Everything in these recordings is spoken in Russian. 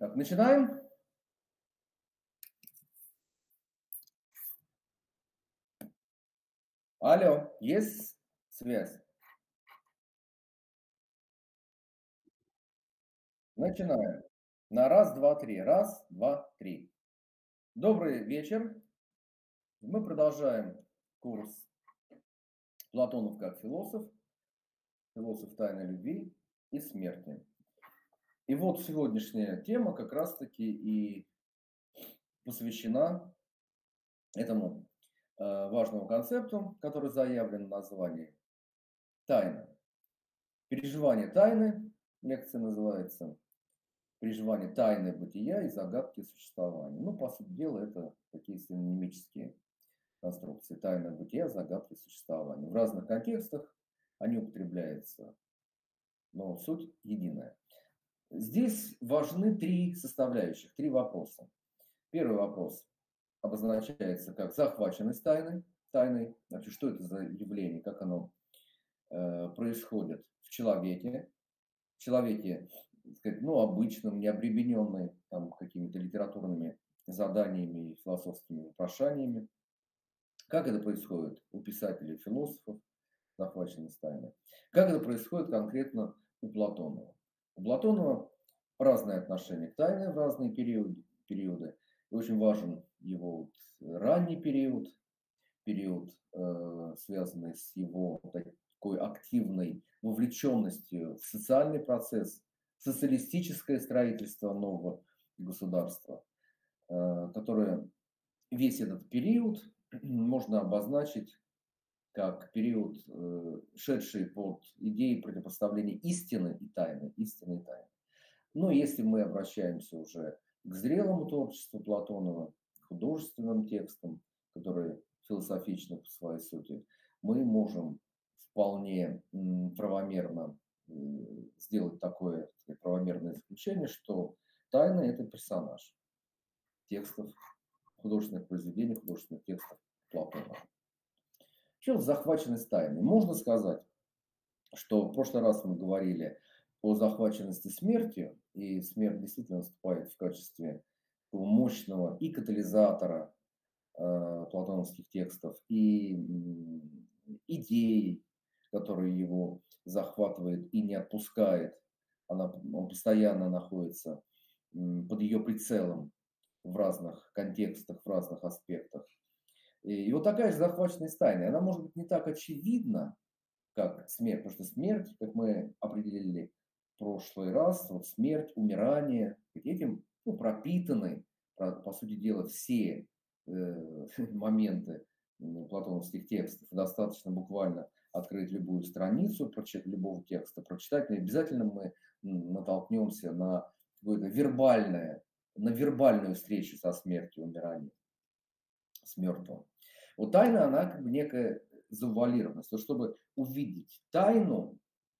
Так, начинаем. Алло, есть связь? Начинаем. На раз, два, три. Раз, два, три. Добрый вечер. Мы продолжаем курс Платонов как философ, философ тайной любви и смерти. И вот сегодняшняя тема как раз-таки и посвящена этому важному концепту, который заявлен в названии тайна. Переживание тайны, лекция называется, переживание тайны бытия и загадки существования. Ну, по сути дела, это такие синонимические конструкции. Тайна бытия, загадки существования. В разных контекстах они употребляются, но суть единая. Здесь важны три составляющих, три вопроса. Первый вопрос обозначается как захваченность тайной. Вообще, что это за явление, как оно происходит в человеке. В человеке, так сказать, ну, обычном, не обремененный там какими-то литературными заданиями и философскими вопрошаниями. Как это происходит у писателей, философов, захваченность тайны? Как это происходит конкретно у Платонова? У Платонова разные отношения к тайне в разные периоды. И очень важен его ранний период, связанный с его такой активной вовлеченностью в социальный процесс, социалистическое строительство нового государства, которое весь этот период можно обозначить как период, шедший под идеей противопоставления истины и тайны, истины и тайны. Но если мы обращаемся уже к зрелому творчеству Платонова, художественным текстам, которые философичны по своей сути, мы можем вполне правомерно сделать такое, так сказать, правомерное заключение, что тайна – это персонаж текстов, художественных произведений, художественных текстов Платонова. В чем захваченность тайны? Можно сказать, что в прошлый раз мы говорили о захваченности смертью, и смерть действительно выступает в качестве такого мощного и катализатора платоновских текстов, и идей, которые его захватывает и не отпускает. Он постоянно находится под ее прицелом в разных контекстах, в разных аспектах. И вот такая же захваченность тайной, она может быть не так очевидна, как смерть, потому что смерть, как мы определили в прошлый раз, вот смерть, умирание, этим пропитаны, по сути дела, все моменты платоновских текстов. Достаточно буквально открыть любую страницу любого текста, прочитать, но обязательно мы натолкнемся на какое-то на вербальную встречу со смертью, умиранием, с мертвым. Вот тайна, она как бы некая завуалированность. То, чтобы увидеть тайну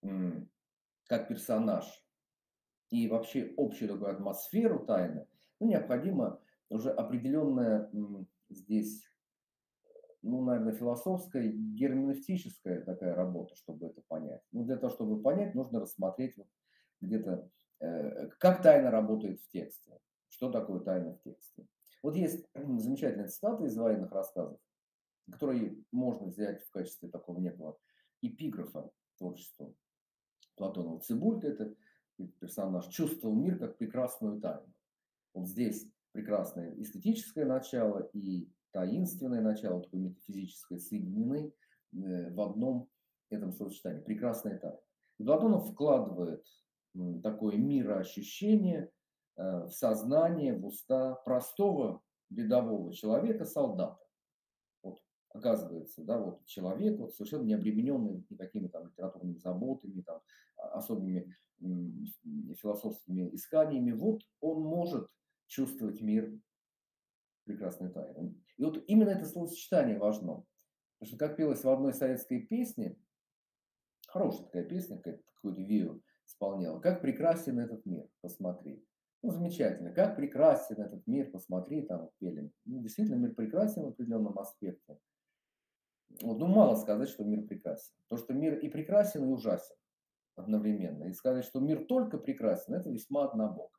как персонаж и вообще общую такую атмосферу тайны, ну, необходимо уже определенная здесь, ну, наверное, философская, герменевтическая такая работа, чтобы это понять. Ну, для того, чтобы понять, нужно рассмотреть вот где-то, как тайна работает в тексте. Что такое тайна в тексте? Вот есть замечательная цитата из военных рассказов, которые можно взять в качестве такого некого эпиграфа творчества Платонова. Цибулька – это персонаж, чувствовал мир как прекрасную тайну. Вот здесь прекрасное эстетическое начало и таинственное начало, такое метафизическое, соединены в одном этом сочетании. Прекрасная тайна. И Платонов вкладывает такое мироощущение в сознание, в уста простого рядового человека, солдата. Вот оказывается, да, вот человек вот совершенно не обремененный никакими там литературными заботами, там, особыми философскими исканиями, вот он может чувствовать мир прекрасной тайны. И вот именно это словосочетание важно. Потому что, как пелось в одной советской песне, хорошая такая песня, какую-то Вию исполняла, «Как прекрасен этот мир, посмотри». Ну, замечательно. Как прекрасен этот мир, посмотри, там пели. Ну, действительно, мир прекрасен в определенном аспекте. Вот, ну, мало сказать, что мир прекрасен. То, что мир и прекрасен, и ужасен одновременно. И сказать, что мир только прекрасен, это весьма однобоко.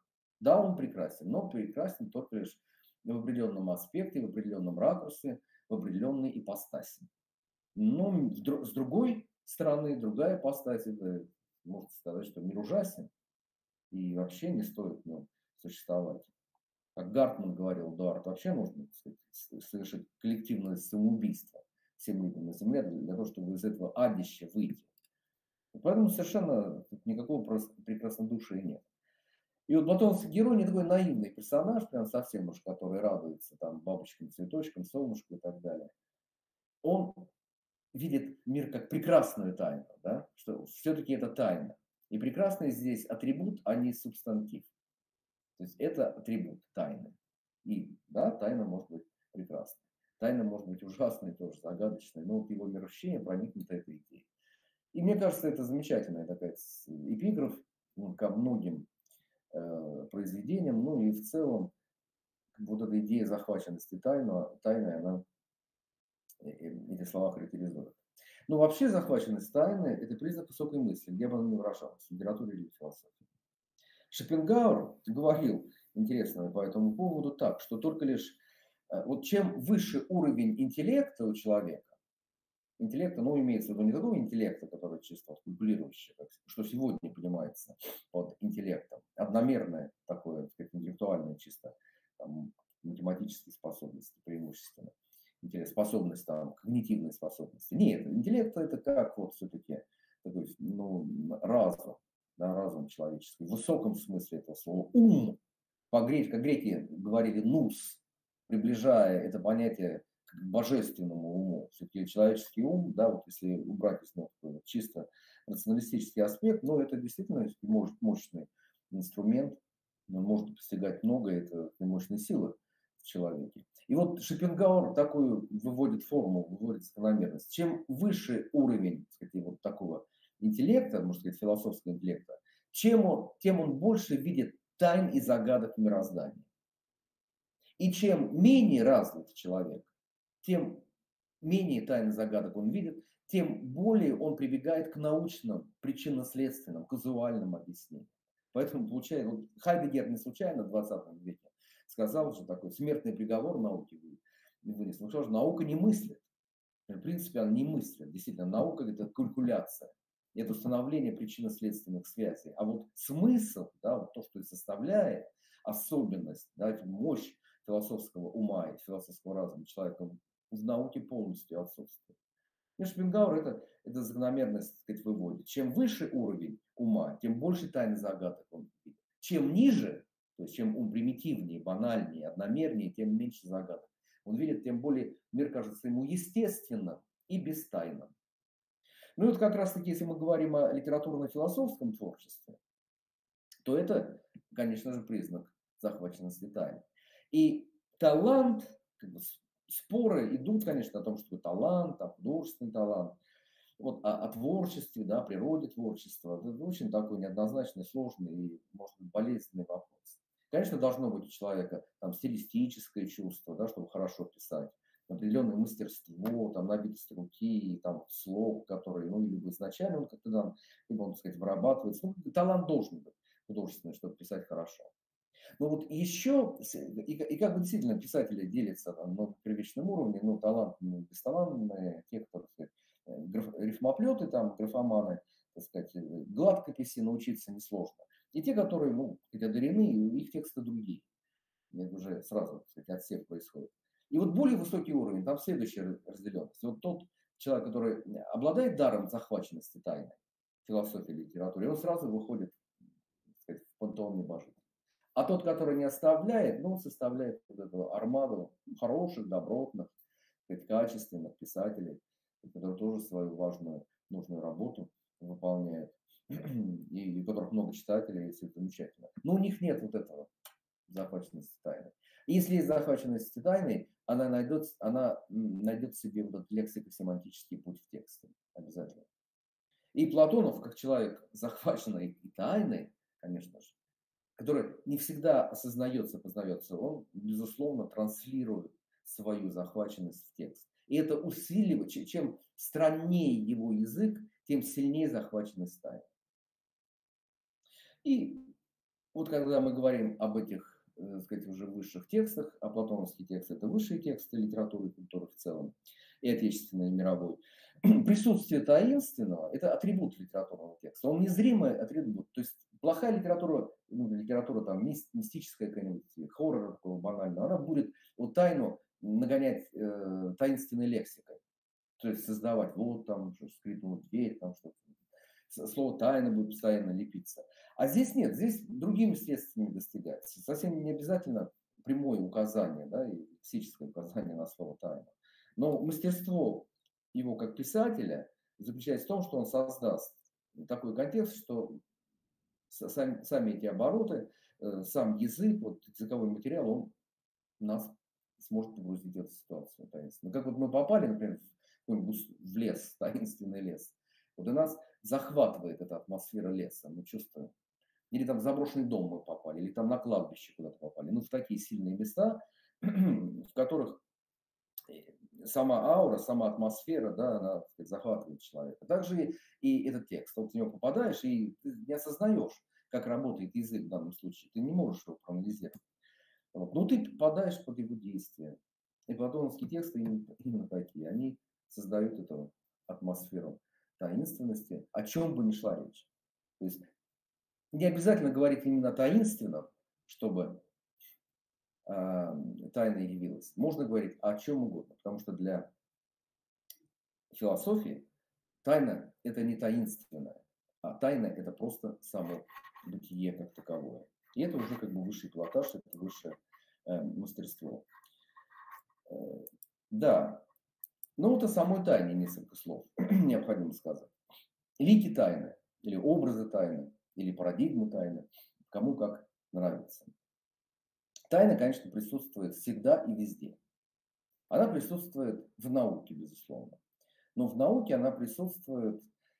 Да, он прекрасен, но прекрасен только лишь в определенном аспекте, в определенном ракурсе, в определенной ипостаси. Но с другой стороны, другая ипостась, это можно сказать, что мир ужасен, и вообще не стоит в нем существовать. Как Гартман говорил, Эдуард, вообще нужно, так сказать, совершить коллективное самоубийство всем людям на Земле для того, чтобы из этого адища выйти. И поэтому совершенно тут никакого прекраснодушия нет. И вот платоновский герой не такой наивный персонаж, прям совсем уж, который радуется там бабочкам, цветочкам, солнышку и так далее. Он видит мир как прекрасную тайну, да? Что все-таки это тайна. И прекрасный здесь атрибут, а не субстантив. То есть это атрибут тайны. И да, тайна может быть прекрасной. Тайна может быть ужасной, тоже загадочной, но вот его мироощущение проникнуто этой идеей. И мне кажется, это замечательная такая эпиграф ко многим произведениям, ну и в целом вот эта идея захваченности тайной, она эти слова характеризует. Но вообще захваченность тайны – это признак высокой мысли, где бы она ни выражалась, в литературе или в философии. Шопенгауэр говорил, интересно по этому поводу, так, что только лишь вот чем выше уровень интеллекта у человека, интеллекта, ну, имеется в виду не такого интеллекта, который чисто вот калькулирующий, что сегодня понимается под интеллектом, одномерное такое, так сказать, интеллектуальное чисто, там, математические способности преимущественно, способность, там, когнитивные способности. Нет, интеллект это как вот все-таки такой, ну, разум, да, разум человеческий, в высоком смысле этого слова, ум, как греки говорили нус, приближая это понятие к божественному уму. Все-таки человеческий ум, да, вот если убрать из него чисто рационалистический аспект, но это действительно может мощный инструмент, он может достигать много, это мощной силы в человеке. И вот Шопенгауэр такую выводит формулу, выводит закономерность. Чем выше уровень, так сказать, вот такого интеллекта, можно сказать, философского интеллекта, тем он больше видит тайн и загадок мироздания. И чем менее развит человек, тем менее тайн и загадок он видит, тем более он прибегает к научным, причинно-следственным, казуальным объяснениям. Поэтому получается, вот Хайдеггер не случайно в 20 веке сказал, что такой смертный приговор науки вынес. Он сказал, что наука не мыслит. В принципе, она не мыслит. Действительно, наука – это калькуляция. Это установление причинно-следственных связей. А вот смысл, да, вот то, что и составляет особенность, да, мощь философского ума и философского разума человека в науке полностью отсутствует. И Шопенгауэр это закономерность, так сказать, выводит. Чем выше уровень ума, тем больше тайн и загадок он видит. Чем ниже, то есть чем ум примитивнее, банальнее, одномернее, тем меньше загадок он видит, тем более мир кажется ему естественным и бестайным. Ну и вот как раз таки, если мы говорим о литературно-философском творчестве, то это, конечно же, признак захваченности тайны. И талант, как бы, споры идут, конечно, о том, что талант, о художественный талант, вот о творчестве, да, о природе творчества. Это очень такой неоднозначный, сложный и, может быть, болезненный вопрос. Конечно, должно быть у человека там стилистическое чувство, да, чтобы хорошо писать, определенное мастерство, там, набитость руки, там, слог, который, ну, либо изначально он как-то там, либо он, так сказать, вырабатывается. Ну, талант должен быть художественный, чтобы писать хорошо. Но вот еще, и как бы действительно писатели делятся там, на первичном уровне, ну, талантные, бесталантные, те, кто, так сказать, рифмоплеты, там, графоманы, так сказать, гладкописи научиться несложно. И те, которые, ну, одарены, их тексты другие. Это уже сразу, так сказать, отсев происходит. И вот более высокий уровень, там следующая разделенность. Вот тот человек, который обладает даром захваченности тайны, философии, литературы, он сразу выходит, так сказать, в пантеон небожителей. А тот, который не оставляет, ну, составляет вот эту армаду хороших, добротных, качественных писателей, которые тоже свою важную, нужную работу выполняют, и у которых много читателей, и все это замечательно. Но у них нет вот этого захваченности тайны. Если есть захваченность тайной, она найдет себе вот этот лексико-семантический путь в тексте. Обязательно. И Платонов, как человек захваченный и тайной, конечно же, который не всегда осознается, познается, он, безусловно, транслирует свою захваченность в текст. И это усиливает, чем страннее его язык, тем сильнее захваченность тайны. И Вот когда мы говорим об этих, так сказать, уже высших текстах, а платоновский текст – это высшие тексты литературы и культуры в целом, и отечественной, и мировой, присутствие таинственного – это атрибут литературного текста. Он незримый атрибут. То есть плохая литература, ну, литература там мистическая какая-нибудь, хоррор такого банального, она будет вот тайну нагонять таинственной лексикой. То есть создавать, вот там скрипнула дверь, там что-то. Слово тайна будет постоянно лепиться. А здесь нет, здесь другими средствами достигается. Совсем не обязательно прямое указание, да, и лексическое указание на слово тайна. Но мастерство его как писателя заключается в том, что он создаст такой контекст, что сами эти обороты, сам язык, вот языковой материал, он нас сможет погрузить в эту ситуацию таинственную. Как вот мы попали, например, в лес, таинственный лес. Вот и нас захватывает эта атмосфера леса, мы чувствуем. Или там в заброшенный дом мы попали, или там на кладбище куда-то попали. Ну, в такие сильные места, в которых сама аура, сама атмосфера, да, она, так сказать, захватывает человека. Также и этот текст. Вот в него попадаешь, и ты не осознаешь, как работает язык в данном случае. Ты не можешь его проанализировать. Вот. Но ты попадаешь под его действие. И платоновские тексты именно такие. Они создают эту атмосферу таинственности, о чем бы ни шла речь. То есть не обязательно говорить именно о таинственном, чтобы тайна явилась. Можно говорить о чем угодно, потому что для философии тайна – это не таинственное, а тайна – это просто само бытие как таковое. И это уже как бы высший пилотаж, это высшее мастерство. Да, ну вот о самой тайне несколько слов необходимо сказать. Лики тайны, или образы тайны, или парадигмы тайны, кому как нравится. Тайна, конечно, присутствует всегда и везде. Она присутствует в науке, безусловно. Но в науке она присутствует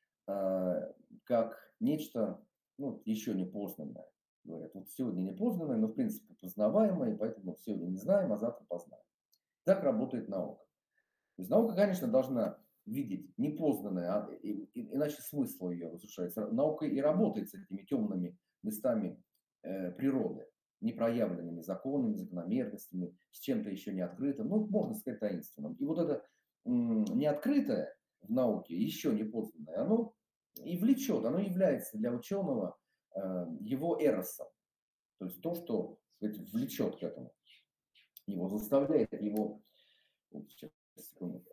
как нечто, ну, еще не познанное. Говорят, вот сегодня не познанное, но в принципе познаваемое, и поэтому сегодня не знаем, а завтра познаем. Так работает наука. То есть наука, конечно, должна видеть непознанное, иначе смысл ее разрушается. Наука и работает с этими темными местами природы, непроявленными законами, закономерностями, с чем-то еще не открытым, ну, можно сказать, таинственным. И вот это неоткрытое в науке, еще не познанное, оно и влечет, оно является для ученого его эросом. То есть то, что, так сказать, влечет к этому. Его заставляет его... Вот сейчас, секунду.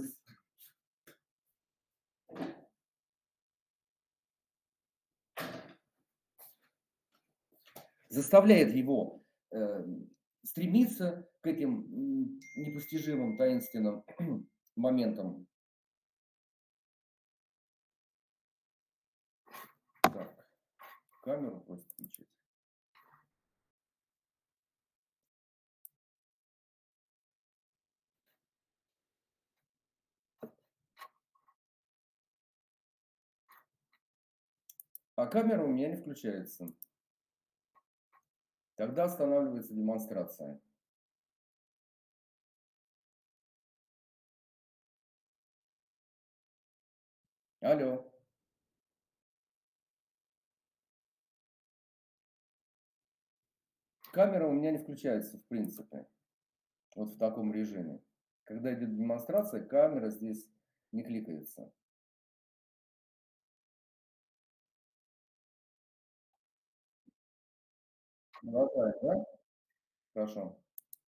Заставляет его стремиться к этим непостижимым, таинственным моментам. Так, камеру просто включить. А камера у меня не включается. Тогда останавливается демонстрация. Алло. Камера у меня не включается, в принципе. Вот в таком режиме. Когда идет демонстрация, камера здесь не кликается. Продолжаем, да? Хорошо.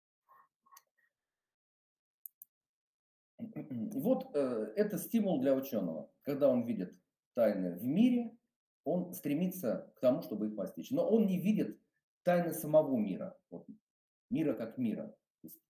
И вот это стимул для ученого. Когда он видит тайны в мире, он стремится к тому, чтобы их постичь. Но он не видит тайны самого мира. Вот, мира как мира. То есть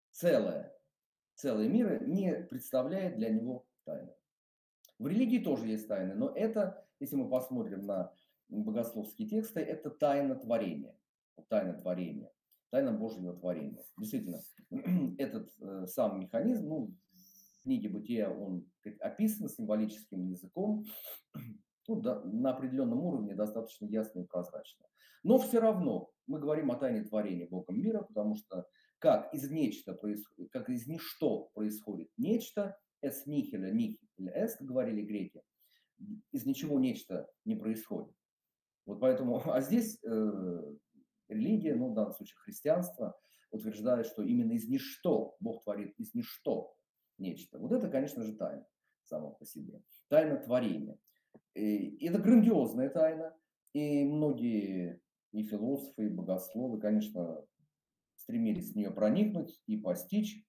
целое мира не представляет для него тайны. В религии тоже есть тайны, но это, если мы посмотрим на богословские тексты, это тайна творения. Тайна творения. Тайна Божьего творения. Действительно, этот сам механизм, ну, в книге «Бытия» он описан символическим языком, ну, да, на определенном уровне достаточно ясно и прозрачно. Но все равно мы говорим о тайне творения Богом мира, потому что как из нечто происходит, как из ничто происходит нечто, эс нихиля нихиль эст, говорили греки, из ничего нечто не происходит. Вот поэтому, а здесь религия, ну в данном случае христианство, утверждает, что именно из ничто Бог творит из ничто нечто. Вот это, конечно же, тайна само по себе. Тайна творения. И это грандиозная тайна. И многие и философы, и богословы, конечно, стремились в нее проникнуть и постичь.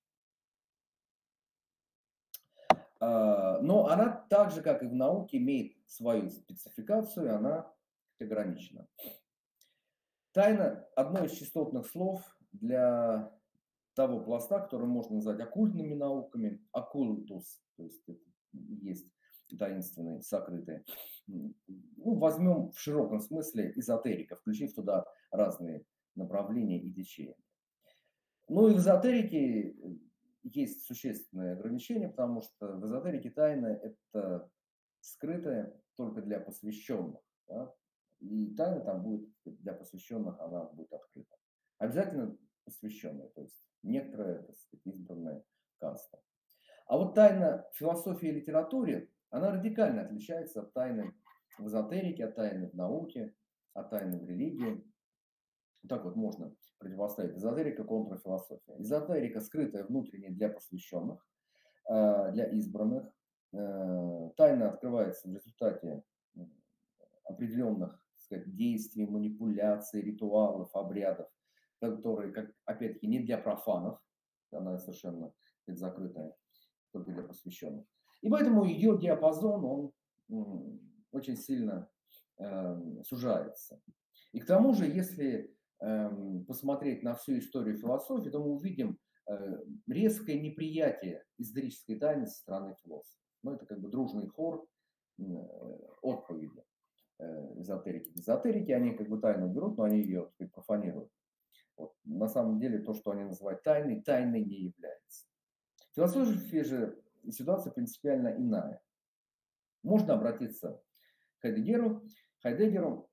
Но она так же, как и в науке, имеет свою спецификацию, она ограничена. Тайна – одно из частотных слов для того пласта, который можно назвать оккультными науками, оккультус, то есть это есть таинственные, сокрытые. Ну, возьмем в широком смысле эзотерика, включив туда разные направления и течения. Ну и в эзотерике есть существенное ограничение, потому что в эзотерике тайна – это скрытое только для посвященных. Да? И тайна там будет для посвященных, она будет открыта. Обязательно посвященная, то есть некоторая, так сказать, избранная каста. А вот тайна философии и литературе, она радикально отличается от тайны в эзотерике, от тайны в науке, от тайны в религии. Так вот можно противоставить эзотерика конtra философия. Эзотерика скрытая внутренняя для посвященных, для избранных. Тайна открывается в результате определенных, так сказать, действий, манипуляций, ритуалов, обрядов, которые, как, опять-таки, не для профанов, она совершенно закрытая, только для посвященных. И поэтому ее диапазон, он очень сильно сужается. И к тому же, если посмотреть на всю историю философии, то мы увидим резкое неприятие эзотерической тайны со стороны философов. Ну, это как бы дружный хор отповеди эзотерики. Эзотерики, они как бы тайну берут, но они ее, так сказать, профанируют. Вот. На самом деле, то, что они называют тайной, тайной не является. В философии же ситуация принципиально иная. Можно обратиться к Хайдеггеру,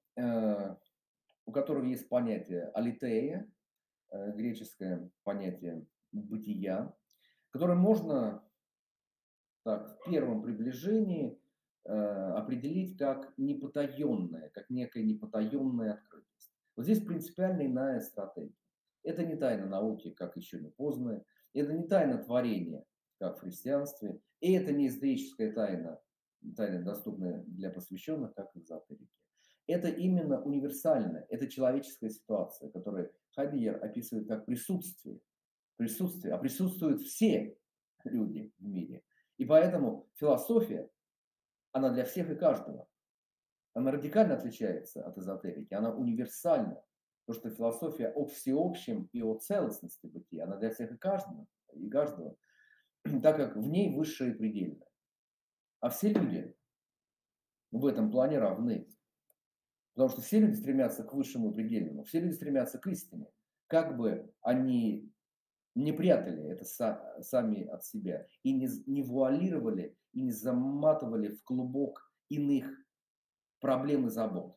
у которого есть понятие алитея, греческое понятие бытия, которое можно так, в первом приближении определить как непотаенное, как некая непотаенная открытость. Вот здесь принципиально иная стратегия. Это не тайна науки, как еще не поздно, это не тайна творения, как в христианстве, и это не эзотерическая тайна, тайна, доступная для посвященных, как в эзотерике. Это именно универсальная, это человеческая ситуация, которую Хайдеггер описывает как присутствие. Присутствие, а присутствуют все люди в мире. И поэтому философия, она для всех и каждого. Она радикально отличается от эзотерики, она универсальна. Потому что философия о всеобщем и о целостности бытия, она для всех и каждого, так как в ней высшее и предельное. А все люди в этом плане равны. Потому что все люди стремятся к высшему и предельному, все люди стремятся к истине. Как бы они не прятали это сами от себя и не вуалировали и не заматывали в клубок иных проблем и забот.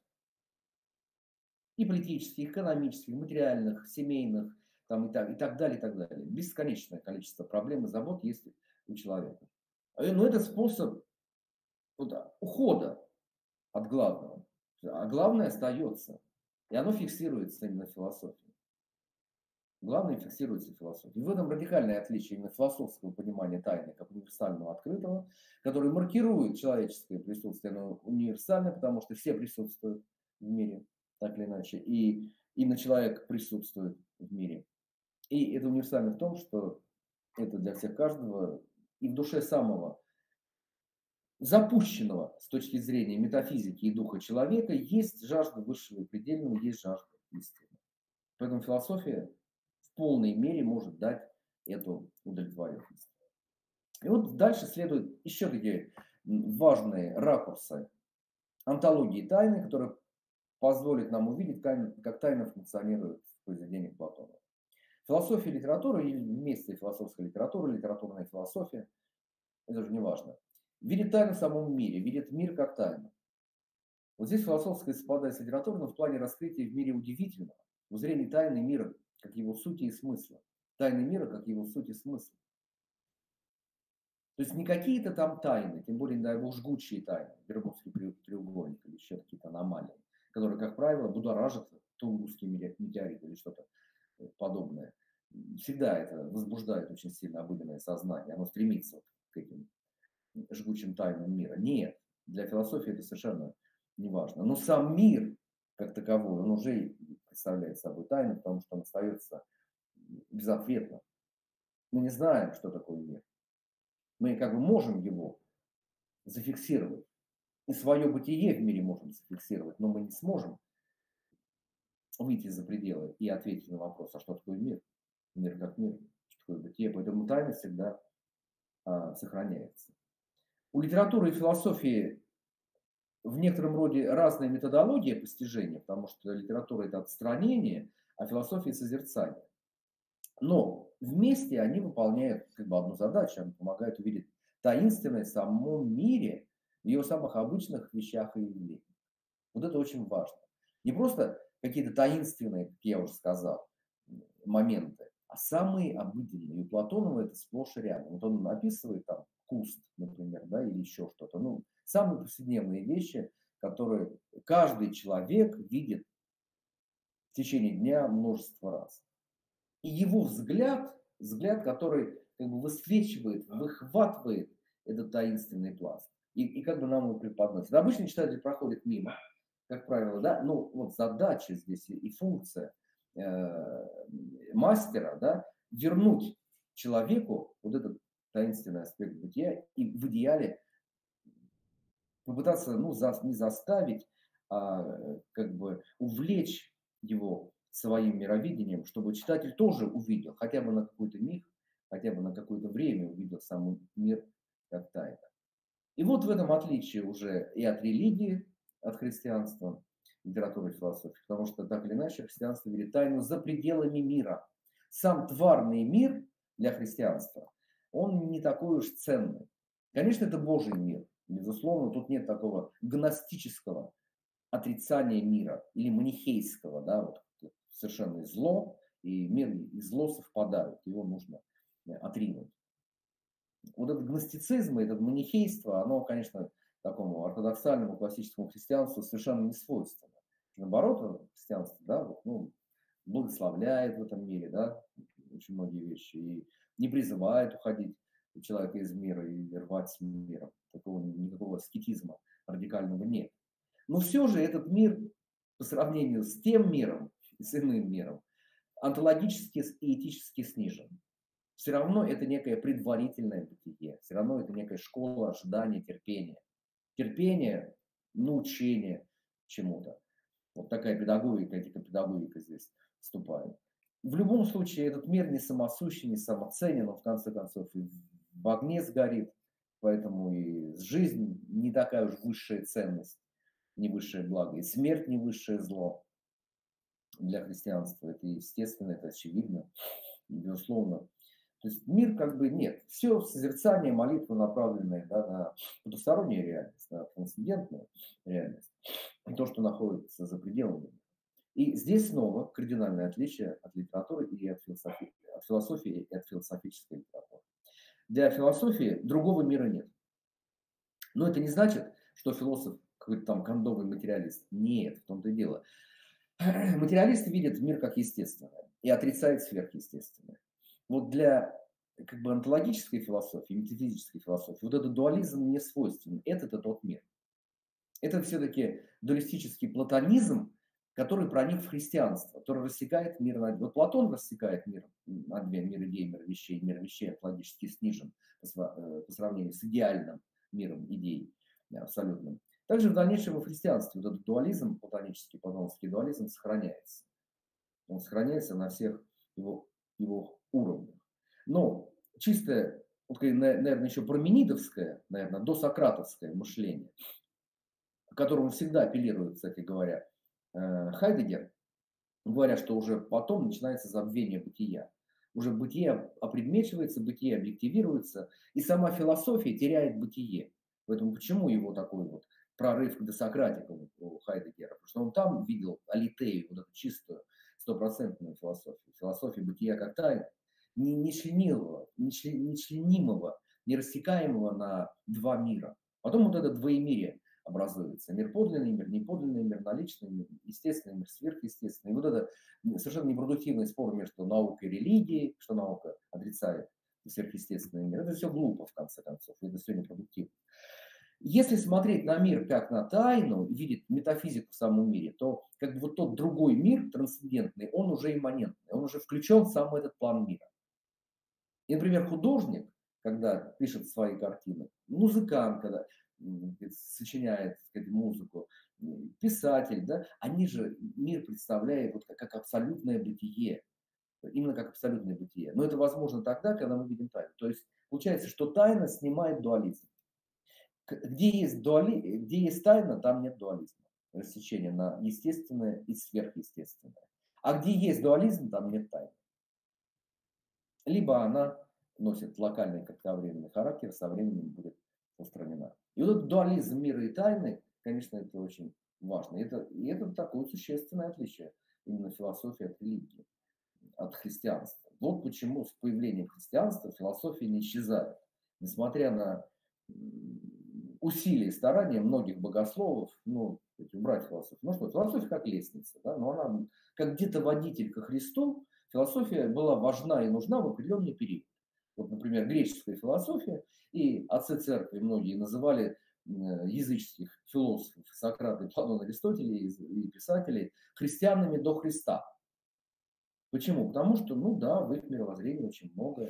И политических, экономических, материальных, семейных, там, и так далее, и так далее. Бесконечное количество проблем и забот есть у человека. Но это способ ухода от главного. А главное остается. И оно фиксируется именно в философии. Главное фиксируется в философии. И в этом радикальное отличие именно философского понимания тайны как универсального открытого, который маркирует человеческое присутствие. Оно универсально, потому что все присутствуют в мире, так или иначе. И именно человек присутствует в мире. И это универсально в том, что это для всех каждого и в душе самого запущенного с точки зрения метафизики и духа человека есть жажда высшего и предельного, есть жажда истины. Поэтому философия в полной мере может дать эту удовлетворенность. И вот дальше следуют еще такие важные ракурсы онтологии тайны, которые позволят нам увидеть, как тайна функционирует в произведениях Платона. Философия и литература, или вместе философская литература, литературная философия, это же не важно, видит тайну в самом мире, видит мир как тайну. Вот здесь философская совпадает с литературным в плане раскрытия в мире удивительного, в зрении тайны мира, как его сути и смысла. Тайны мира, как его суть и смысл. То есть не какие-то там тайны, тем более, дай бог, жгучие тайны, Бермудский треугольник или еще какие-то аномалии, который, как правило, будоражит Тунгусский метеорит или что-то подобное. Всегда это возбуждает очень сильно обыденное сознание. Оно стремится к этим жгучим тайнам мира. Нет, для философии это совершенно не важно. Но сам мир, как таковой, он уже представляет собой тайну, потому что он остается безответным. Мы не знаем, что такое мир. Мы как бы можем его зафиксировать. И свое бытие в мире можем зафиксировать, но мы не сможем выйти за пределы и ответить на вопрос, а что такое мир? Мир как мир, что такое бытие. Поэтому тайна всегда сохраняется. У литературы и философии в некотором роде разная методология постижения, потому что литература – это отстранение, а философия – созерцание. Но вместе они выполняют как бы одну задачу, они помогают увидеть таинственное в самом мире, в его самых обычных вещах и явлениях. Вот это очень важно. Не просто какие-то таинственные, как я уже сказал, моменты, а самые обыденные. И у Платонова это сплошь и рядом. Вот он описывает там куст, например, да, или еще что-то. Ну, самые повседневные вещи, которые каждый человек видит в течение дня множество раз. И его взгляд, который как бы высвечивает, выхватывает этот таинственный пласт. И как бы нам его преподносит. Обычный читатель проходит мимо, как правило, да, ну вот задача здесь и функция мастера, да, вернуть человеку вот этот таинственный аспект бытия и в идеале попытаться, ну, не заставить, а как бы увлечь его своим мировидением, чтобы читатель тоже увидел, хотя бы на какой-то миг, хотя бы на какое-то время увидел сам мир как тайна. И вот в этом отличие уже и от религии, от христианства, литературы и философии, потому что так или иначе христианство видит тайну за пределами мира. Сам тварный мир для христианства, он не такой уж ценный. Конечно, это Божий мир, безусловно, тут нет такого гностического отрицания мира или манихейского, да, вот совершенно зло, и мир и зло совпадают, его нужно отринуть. Вот этот гностицизм, этот манихейство, оно, конечно, такому ортодоксальному классическому христианству совершенно не свойственно. Наоборот, христианство, да, вот, ну, благословляет в этом мире, да, очень многие вещи, и не призывает уходить человека из мира и рвать с миром. Такого никакого аскетизма радикального нет. Но все же этот мир по сравнению с тем миром, с иным миром, онтологически и этически снижен. Все равно это некое предварительное бытие, все равно это некая школа ожидания, терпения. Терпение, научение чему-то. Вот такая педагогика, этика-педагогика здесь вступает. В любом случае этот мир не самосущий, не самоценен, он в конце концов и в огне сгорит, поэтому и жизнь не такая уж высшая ценность, не высшее благо, и смерть не высшее зло для христианства. Это естественно, это очевидно, безусловно. То есть мир как бы нет. Все созерцание, молитва, направленные, да, на потустороннюю реальность, на трансцендентную реальность, то, что находится за пределами. И здесь снова кардинальное отличие от литературы и от философии и от философической литературы. Для философии другого мира нет. Но это не значит, что философ какой-то там кондовый материалист. Нет, в том-то и дело. Материалисты видят мир как естественное и отрицают сверхъестественное. Вот для как бы онтологической философии, метафизической философии, вот этот дуализм не свойственен. Это тот мир. Это все-таки дуалистический платонизм, который проник в христианство, который рассекает мир на... Вот Платон рассекает мир на две: мир идей, мир вещей. Мир вещей онтологически снижен по сравнению с идеальным миром идей, абсолютным. Также в дальнейшем и в христианстве вот этот дуализм, платонический, платоновский дуализм сохраняется. Он сохраняется на всех его уровнях. Но чистое, вот, наверное, еще парменидовское, наверное, досократовское мышление, к которому всегда апеллирует, кстати говоря, Хайдеггер, говоря, что уже потом начинается забвение бытия. Уже бытие опредмечивается, бытие объективируется, и сама философия теряет бытие. Поэтому почему его такой вот прорыв к досократику у Хайдеггера? Потому что он там видел алитею, вот эту чистую, стопроцентную философию. Философию бытия как тайны, нечленимого, нерассекаемого на два мира. Потом вот это двоемирие образуется. Мир подлинный, мир неподлинный, мир наличный, мир естественный, мир сверхъестественный. И вот это совершенно непродуктивный спор между наукой и религией, что наука отрицает сверхъестественный мир. Это все глупо, в конце концов, это все непродуктивно. Если смотреть на мир как на тайну, видеть метафизику в самом мире, то как бы вот тот другой мир, трансцендентный, он уже имманентный, он уже включен в сам этот план мира. И, например, художник, когда пишет свои картины, музыкант, когда сочиняет, так сказать, музыку, писатель, да, они же мир представляют вот как абсолютное бытие, именно как абсолютное бытие. Но это возможно тогда, когда мы видим тайну. То есть получается, что тайна снимает дуализм. Где есть тайна, там нет дуализма. Рассечение на естественное и сверхъестественное. А где есть дуализм, там нет тайны. Либо она носит локальный кратковременный характер, со временем будет устранена. И вот этот дуализм мира и тайны, конечно, это очень важно. И это такое существенное отличие именно философии от религии, от христианства. Вот почему с появлением христианства философия не исчезает. Несмотря на усилия и старания многих богословов, ну, убрать философию. Ну что, философия как лестница, да, но она как где-то водитель ко Христу, философия была важна и нужна в определенный период. Вот, например, греческая философия, и отцы церкви многие называли языческих философов Сократа, Платона, Аристотеля и писателей христианами до Христа. Почему? Потому что, ну да, в их мировоззрении очень многое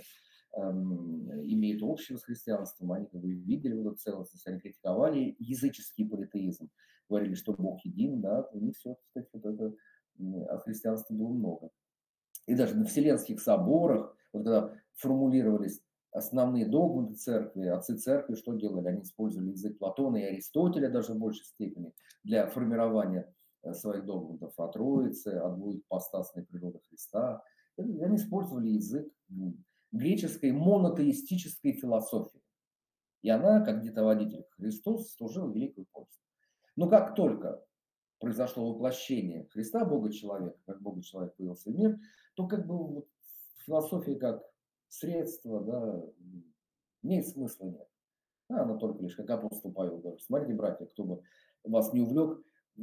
имеет общего с христианством, они как бы видели вот эту целостность, они критиковали языческий политеизм, говорили, что Бог един, да, у них все, кстати, вот это от христианства было много. И даже на Вселенских соборах, вот когда формулировались основные догматы церкви, отцы церкви что делали? Они использовали язык Платона и Аристотеля даже в большей степени для формирования своих догматов о Троице, о двуипостасной природе Христа. Они использовали язык греческой монотеистической философии. И она, как детоводитель Христос, служила великую пользу. Но как только произошло воплощение Христа, Бога-человека, как Бога-человек появился в мир, то как бы вот философия как средство, да, нет смысла нет. Она только лишь, как апостол Павел говорит, смотрите, братья, кто бы вас не увлек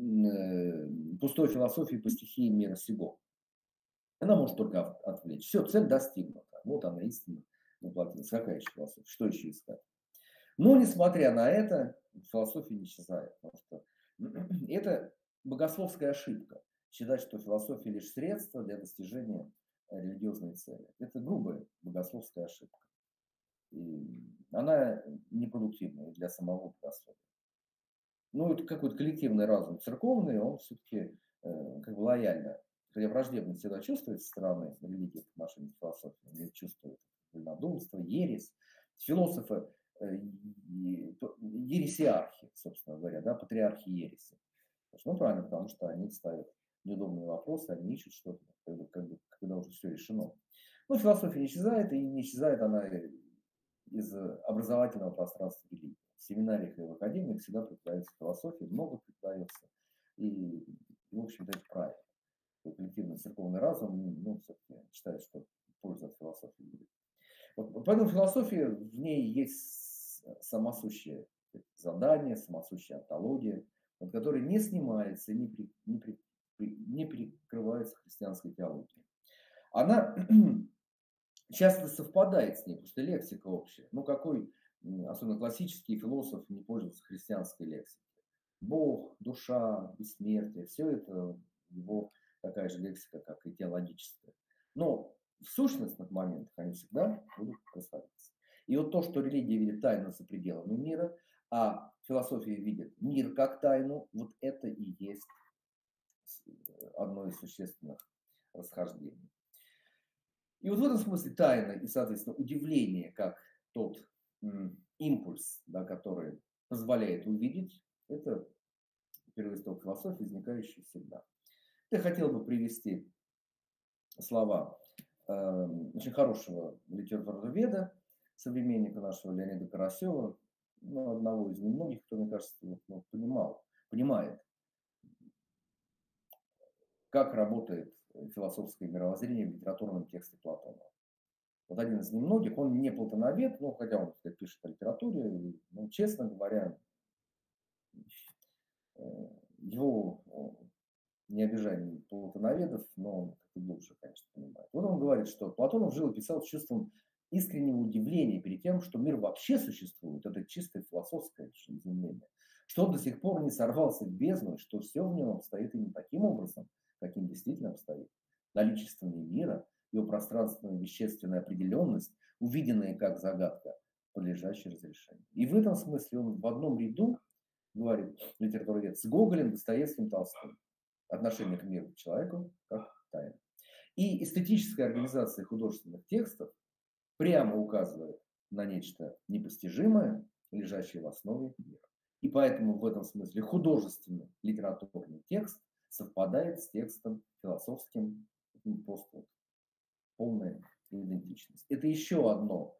пустой философией по стихии мира сего. Она может только отвлечь. Все, цель достигнута. Вот она истина воплотилась. Какая еще философия? Что еще искать? Но, несмотря на это, философия не исчезает. Потому что это богословская ошибка. Считать, что философия лишь средство для достижения религиозной цели. Это грубая богословская ошибка. И она непродуктивная для самого богословия. Ну, это какой-то коллективный разум церковный, он все-таки как бы лояльно, хотя враждебность всегда чувствуется со стороны религии по отношению к философии, или чувствует вольнодумство, ересь. Философы ересиархи, собственно говоря, да, патриархи ереси. Ну, правильно, потому что они ставят неудобные вопросы, они ищут что-то, когда уже все решено. Но философия не исчезает, и не исчезает она из образовательного пространства религии. В семинариях и в академиях всегда преподается философия, много преподается. И в общем-то, это правильно. Коллективный церковный разум, ну, все-таки считает, что польза от философии будет. Вот, поэтому философия, в ней есть самосущее задание, самосущая антология, от которой не снимается, не прикрывается христианской теологией. Она часто совпадает с ней, потому что лексика общая. Ну, какой, особенно классический философ, не пользуется христианской лексикой? Бог, душа, бессмертие, все это его такая же лексика, как и теологическая. Но в сущностных моментах они всегда будут расходиться. И вот то, что религия видит тайну за пределами мира, а философия видит мир как тайну, вот это и есть одно из существенных расхождений. И вот в этом смысле тайна и, соответственно, удивление, как тот импульс, да, который позволяет увидеть, это первоисток философии, возникающий всегда. Я хотел бы привести слова очень хорошего литературоведа, современника нашего Леонида Карасева, ну, одного из немногих, кто, мне кажется, ну, понимает, как работает философское мировоззрение в литературном тексте Платона. Вот один из немногих, он не платоновед, ну, хотя он, кстати, пишет о литературе, ну, честно говоря, Его не обижаем платоноведов, но он как-то глубже, конечно, понимает. Вот он говорит, что Платонов жил и писал с чувством искреннего удивления перед тем, что мир вообще существует. Это чистое философское изумление. Что он до сих пор не сорвался в бездну, и что все в нем обстоит именно таким образом, каким действительно обстоит. Наличествование мира, его пространственная вещественная определенность, увиденная как загадка, подлежащая разрешению. И в этом смысле он в одном ряду, говорит литературовед, с Гоголем, Достоевским, Толстым. Отношение к миру, к человеку, как тайна. И эстетическая организация художественных текстов прямо указывает на нечто непостижимое, лежащее в основе мира. И поэтому в этом смысле художественный литературный текст совпадает с текстом философским, просто полная идентичность. Это еще одно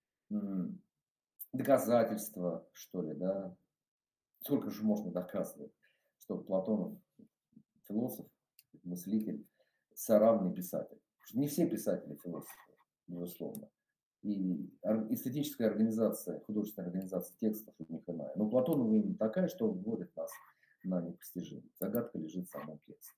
доказательство, что ли, да, сколько же можно доказывать, что Платонов философ, мыслитель, соравный писатель. Не все писатели философы, безусловно. И эстетическая организация, художественная организация текстов у них иная. Но Платонова именно такая, что вводит нас на непостижимость. Загадка лежит в самом тексте.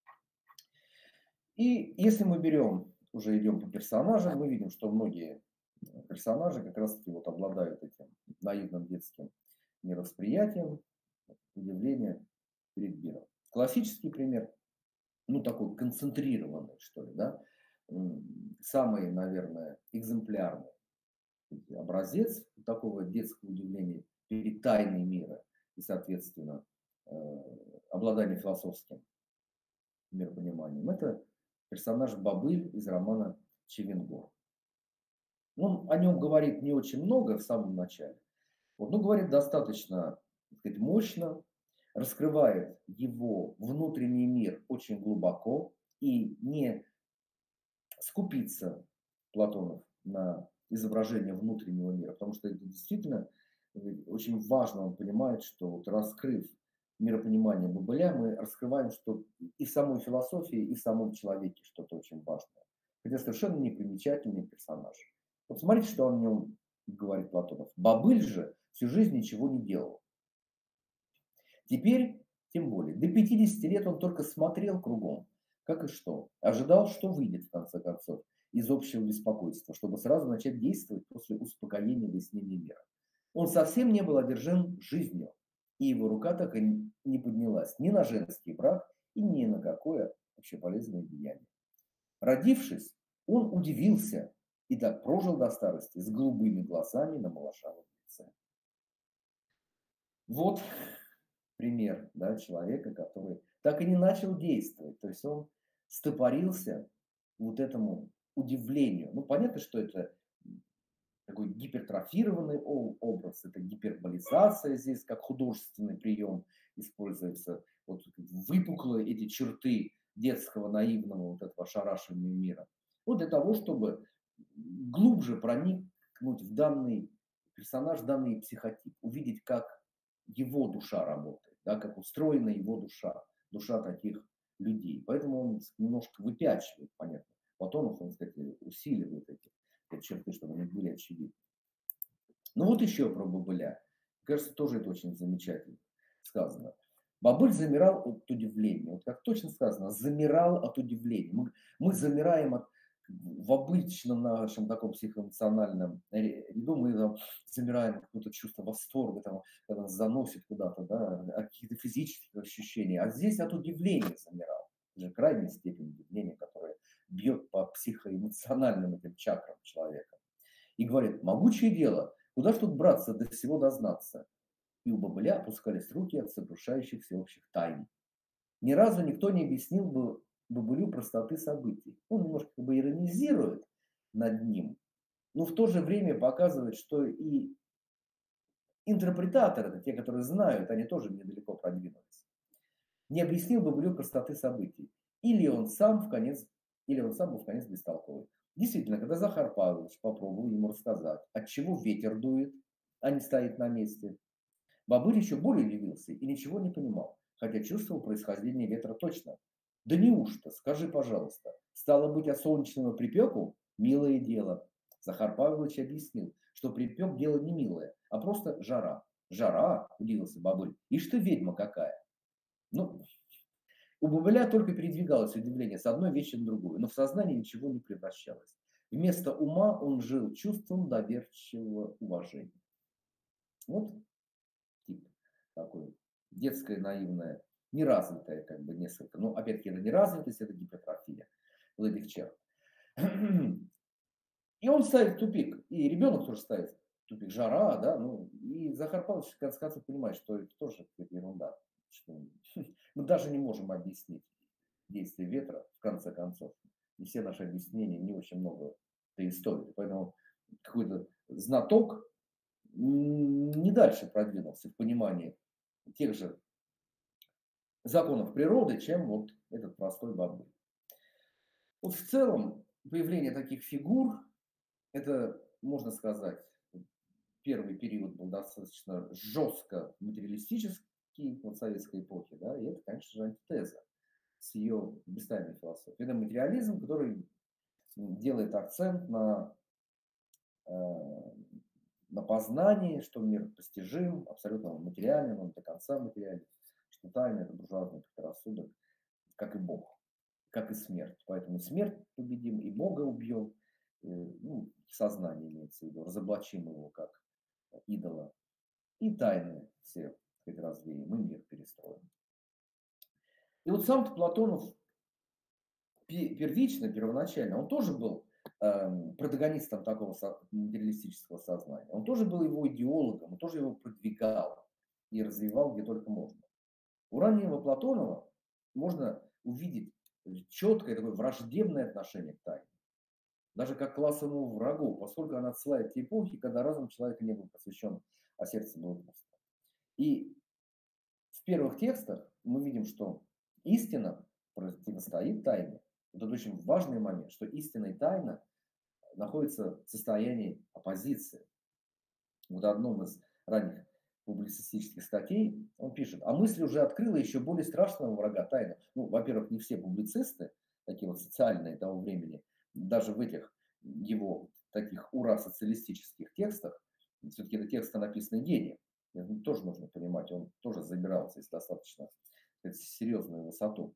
И если мы берем, уже идем по персонажам, мы видим, что многие персонажи как раз-таки вот обладают этим наивным детским мировосприятием, удивление перед миром. Классический пример, ну, такой концентрированный, что ли, да, самый, наверное, экземплярный образец такого детского удивления перед тайной мира и, соответственно, обладание философским миропониманием. Это персонаж Бабыль из романа Чевенгор. Он о нем говорит не очень много в самом начале, вот, но говорит достаточно, так сказать, мощно, раскрывает его внутренний мир очень глубоко и не скупиться Платонов на изображение внутреннего мира, потому что это действительно очень важно, он понимает, что вот раскрыв миропонимание Бабеля, мы раскрываем, что и в самой философии, и в самом человеке что-то очень важное. Хотя совершенно непримечательный персонаж. Вот смотрите, что он о нем говорит Платонов. Бабыль же всю жизнь ничего не делал. Теперь, тем более, до 50 лет он только смотрел кругом, как и что. Ожидал, что выйдет, в конце концов, из общего беспокойства, чтобы сразу начать действовать после успокоения выяснения мира. Он совсем не был одержим жизнью, и его рука так и не поднялась ни на женский брак и ни на какое общеполезное деяние. Родившись, он удивился и так прожил до старости с голубыми глазами на малошавом лице. Вот пример, да, человека, который так и не начал действовать. То есть он стопорился вот этому удивлению. Ну, понятно, что это такой гипертрофированный образ, это гиперболизация здесь, как художественный прием используется. Вот выпуклые эти черты детского, наивного, вот этого ошарашивания мира. Вот для того, чтобы глубже проникнуть в данный персонаж, в данный психотип, увидеть, как его душа работает, да, как устроена его душа, душа таких людей. Поэтому он немножко выпячивает, понятно. Платонов, он, кстати, усиливает эти черты, чтобы они были очевидны. Ну вот еще про Бабыля. Кажется, тоже это очень замечательно сказано. Бабыль замирал от удивления. Вот как точно сказано, замирал от удивления. Мы замираем в обычном нашем таком психоэмоциональном ряду, мы там замираем какое-то чувство восторга, там, когда нас заносит куда-то, да, какие-то физические ощущения. А здесь от удивления замирал. Это же крайняя степень удивления, которая бьет по психоэмоциональным этим чакрам человека. И говорит, могучее дело, куда ж тут браться, до всего дознаться? И у Бабыля опускались руки от сокрушающих всеобщих тайн. Ни разу никто не объяснил бы Бабылю простоты событий. Он немножко как бы иронизирует над ним, но в то же время показывает, что и интерпретаторы, те, которые знают, они тоже недалеко продвинулись. Не объяснил Бабылю простоты событий. Или он сам был в конец бестолковый. Действительно, когда Захар Павлович попробовал ему рассказать, от чего ветер дует, а не стоит на месте, Бабыль еще более удивился и ничего не понимал, хотя чувствовал происхождение ветра точно. Да неужто, скажи, пожалуйста, стало быть, от солнечного припеку милое дело. Захар Павлович объяснил, что припек дело не милое, а просто жара. Жара, удивился бабуль. Ишь ты ведьма какая. Ну, у бабуля только передвигалось удивление с одной вещи на другую, но в сознании ничего не превращалось. Вместо ума он жил чувством доверчивого уважения. Вот тип такой, детская, наивная, неразвитая как бы несколько. Но опять-таки это неразвитость, это гипертрофия вот этих черт. И он ставит в тупик, и ребенок тоже ставит в тупик. Жара, да, ну, и Захар Павлович в конце концов понимает, что это тоже какая-то ерунда. Что мы даже не можем объяснить действие ветра, в конце концов. И все наши объяснения не очень много истории. Поэтому какой-то знаток не дальше продвинулся в понимании тех же законов природы, чем вот этот простой бабуль. Вот в целом появление таких фигур, это, можно сказать, первый период был достаточно жестко материалистический, вот советской эпохи, да, и это, конечно же, антитеза с ее бестальной философией. Это материализм, который делает акцент э, на познании, что мир постижим, абсолютно материален, он до конца материален, что тайна – это буржуазный предрассудок, как и Бог, как и смерть. Поэтому смерть победим, и Бога убьем, ну, сознание имеется в виду, разоблачим его как идола, и тайны все, так сказать, развеем, и мир перестроим. И вот сам Платонов первично, первоначально, он тоже был протагонистом такого материалистического сознания. Он тоже был его идеологом, он тоже его продвигал и развивал где только можно. У раннего Платонова можно увидеть четкое такое враждебное отношение к тайне. Даже как к классовому врагу, поскольку она отсылает те эпохи, когда разум человека не был посвящен, а сердце было пусто. И в первых текстах мы видим, что истина противостоит тайне. Это очень важный момент, что истина и тайна находятся в состоянии оппозиции. Вот в одном из ранних публицистических статей он пишет: а мысль уже открыла еще более страшного врага тайну. Ну, во-первых, не все публицисты, такие вот социальные того времени, даже в этих его таких ура-социалистических текстах, все-таки это тексты, написанные гением. Это тоже нужно понимать, он тоже забирался из достаточно серьезную высоту.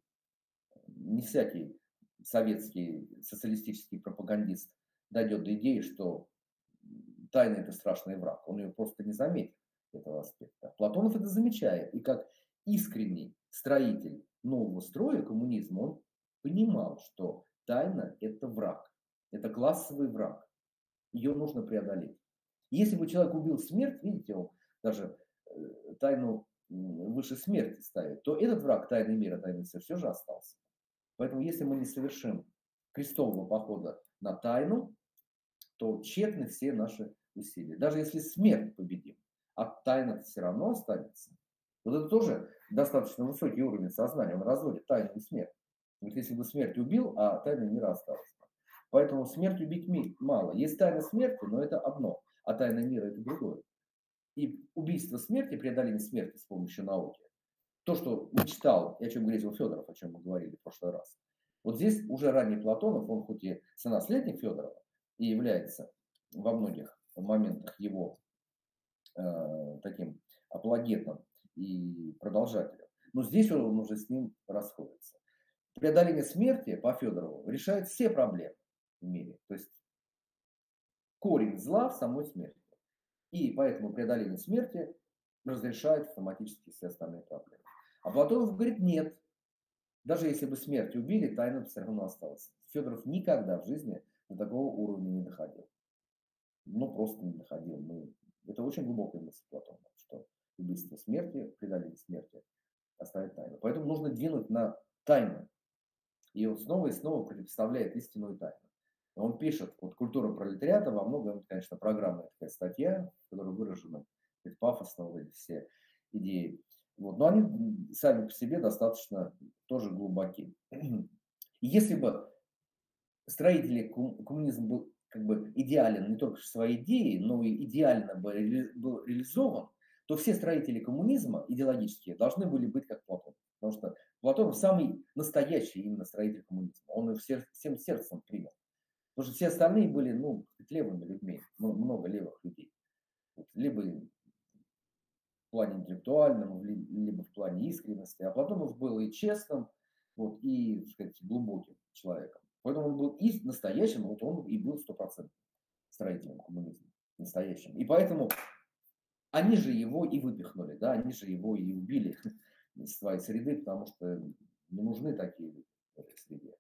Не всякий советский социалистический пропагандист дойдет до идеи, что тайна – это страшный враг. Он ее просто не заметит, этого аспекта. Платонов это замечает. И как искренний строитель нового строя коммунизма, он понимал, что тайна – это враг. Это классовый враг. Ее нужно преодолеть. Если бы человек убил смерть, видите, он даже тайну выше смерти ставит, то этот враг тайны мира, тайны все же остался. Поэтому если мы не совершим крестового похода на тайну, то тщетны все наши усилия. Даже если смерть победим, а тайна все равно останется. Вот это тоже достаточно высокий уровень сознания. Он разводит тайну и смерть. Вот если бы смерть убил, а тайна мира осталась. Поэтому смерть убить мало. Есть тайна смерти, но это одно, а тайна мира это другое. И убийство смерти, преодоление смерти с помощью науки, то, что мечтал, и о чем грезил Федоров, о чем мы говорили в прошлый раз. Вот здесь уже ранний Платонов, он хоть и сонаследник Федорова и является во многих моментах его таким апологетом и продолжателем, но здесь он уже с ним расходится. Преодоление смерти по Федорову решает все проблемы в мире. То есть корень зла в самой смерти. И поэтому преодоление смерти разрешает автоматически все остальные проблемы. А Платонов говорит, нет. Даже если бы смерть убили, тайна все равно осталась. Федоров никогда в жизни до такого уровня не доходил. Ну, просто не доходил. Это очень глубокая мысль Платона, что убийство смерти, преодоление смерти оставит тайну. Поэтому нужно двинуть на тайну. И он снова и снова представляет истинную тайну. Он пишет, вот «Культура пролетариата» во многом, конечно, программная такая статья, в которой выражены пафосно вот эти все идеи. Вот. Но они сами по себе достаточно тоже глубоки. И если бы строители коммунизм был как бы идеален не только в своей идее, но и идеально был реализован, то все строители коммунизма идеологические должны были быть как Платон. Потому что Платон самый настоящий именно строитель коммунизма. Он его всем сердцем принял. Потому что все остальные были, ну, левыми людьми, много левых людей. Либо плане интеллектуальном, либо в плане искренности. А Платонов был и честным, вот, и, так сказать, глубоким человеком. Поэтому он был и настоящим, вот он и был 100% строителем коммунизма. Настоящим. И поэтому они же его и выпихнули, да, они же его и убили из своей среды, потому что не нужны такие люди в этой среде.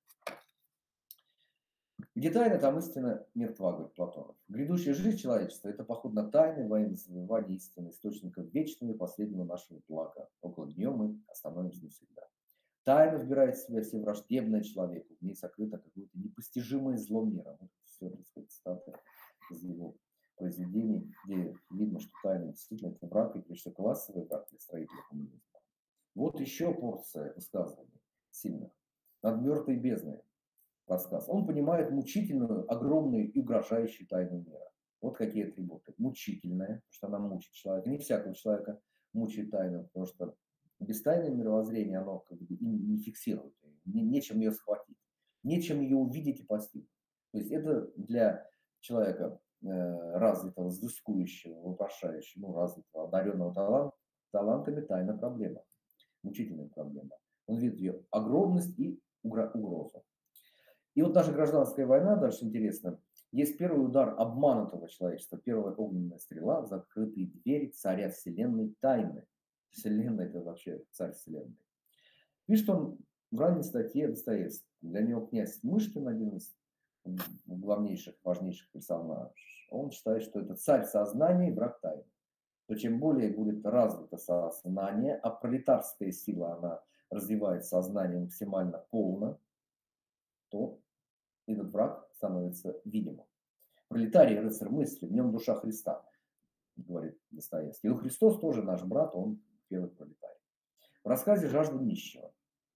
Где тайна, там истина мертва, говорит Платонов. Грядущая жизнь человечества – это поход на тайны во имя завоевания истины, источника вечного и последнего нашего блага. Около нее мы остановимся навсегда. Тайна вбирает в себя все враждебное человеку, в ней сокрыто какое-то непостижимое зло мира. Вот все, так сказать, цитаты из его произведений, где видно, что тайна действительно это враг, и прежде всего классовый враг для строителя коммунизма. Вот еще порция высказываний сильных. Над мертвой бездной рассказ. Он понимает мучительную, огромную и угрожающую тайну мира. Вот какие атрибуты. Мучительная, потому что она мучит человека. Не всякого человека мучает тайна, потому что без тайны мировоззрения оно как бы и не фиксирует. Нечем ее схватить, нечем ее увидеть и постигнуть. То есть это для человека развитого, взыскующего, вопрошающего, ну, развитого, одаренного талантами тайна проблема. Мучительная проблема. Он видит ее огромность и угрозу. И вот наша гражданская война, дальше интересно, есть первый удар обманутого человечества, первая огненная стрела в закрытые двери царя вселенной тайны. Вселенная – это вообще царь вселенной. Пишет он в ранней статье Достоевский. Для него князь Мышкин, один из главнейших, важнейших персонажей, он считает, что это царь сознания и враг тайны. То чем более будет развито сознание, а пролетарская сила, она развивает сознание максимально полно, то этот враг становится видимым. Пролетарий, рыцарь мысли, в нем душа Христа, говорит Достоевский. И Христос тоже наш брат, он первый пролетарий. В рассказе «Жажда нищего»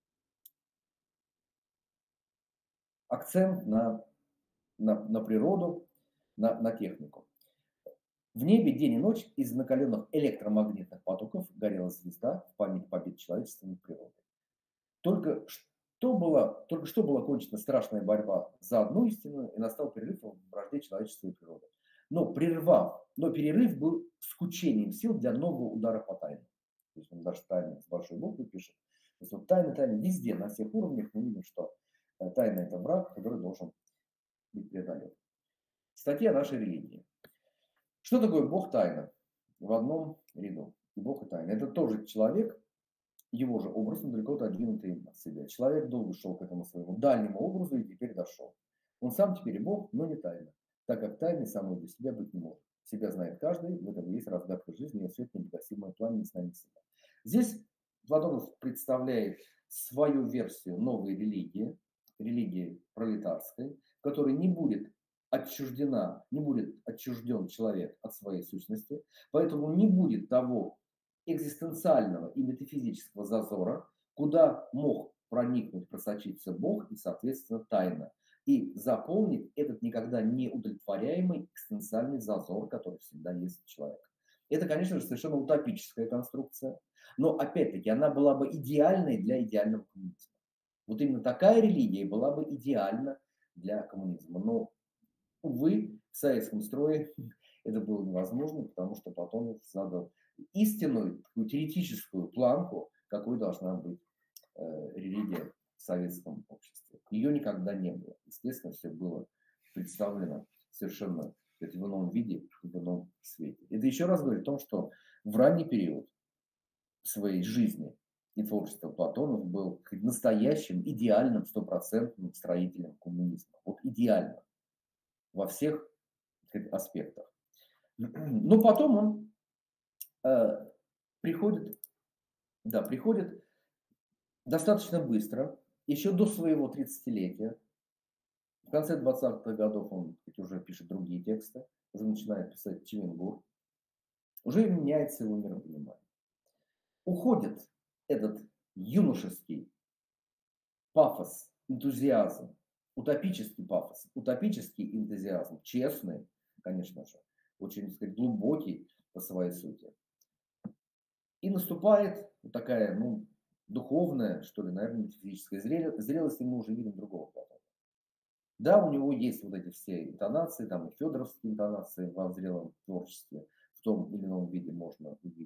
акцент на природу, на технику. В небе день и ночь из накаленных электромагнитных потоков горела звезда в память побед человечества над природой. Только что была кончена страшная борьба за одну истину, и настал перерыв в вражде человечества и природы. Но перерыв был скучением сил для нового удара по тайне. То есть он даже тайны с большой буквы пишет. То есть вот тайна везде, на всех уровнях мы видим, что тайна – это враг, который должен быть преодолен. Статья нашей религии. Что такое Бог тайна? В одном ряду. И Бог и тайна. Это тоже человек, его же образ, но далеко отодвинутый от себя. Человек долго шел к этому своему дальнему образу и теперь дошел. Он сам теперь и Бог, но не тайна, так как тайны самой для себя быть не может. Себя знает каждый, в этом есть разгадка жизни, и свет негасимое пламя не знает себя. Здесь Платонов представляет свою версию новой религии, религии пролетарской, в которой не будет отчужден человек от своей сущности, поэтому не будет того экзистенциального и метафизического зазора, куда мог проникнуть, просочиться Бог и, соответственно, тайна. И заполнить этот никогда не удовлетворяемый экзистенциальный зазор, который всегда есть у человека. Это, конечно же, совершенно утопическая конструкция, но, опять-таки, она была бы идеальной для идеального коммунизма. Вот именно такая религия была бы идеальна для коммунизма. Но, увы, в советском строе это было невозможно, потому что Платонов задал истинную, такую теоретическую планку, какой должна быть религия в советском обществе. Ее никогда не было. Естественно, все было представлено совершенно в ином виде, в ином свете. Это еще раз говорит о том, что в ранний период своей жизни и творчества Платонов был настоящим, идеальным, стопроцентным строителем коммунизма. Вот идеально во всех аспектах. Но потом он приходит достаточно быстро, еще до своего 30-летия. В конце 20-х годов он уже пишет другие тексты, уже начинает писать Чевенгур. Уже меняется его миропонимание. Уходит этот юношеский пафос, энтузиазм, утопический пафос, утопический энтузиазм, честный, конечно же, очень, так сказать, глубокий по своей сути. И наступает вот такая, духовная, что ли, наверное, метафизическая зрелость, и мы уже видим другого Платона. Да, у него есть вот эти все интонации, там и федоровские интонации во зрелом творчестве, в том или ином виде можно увидеть.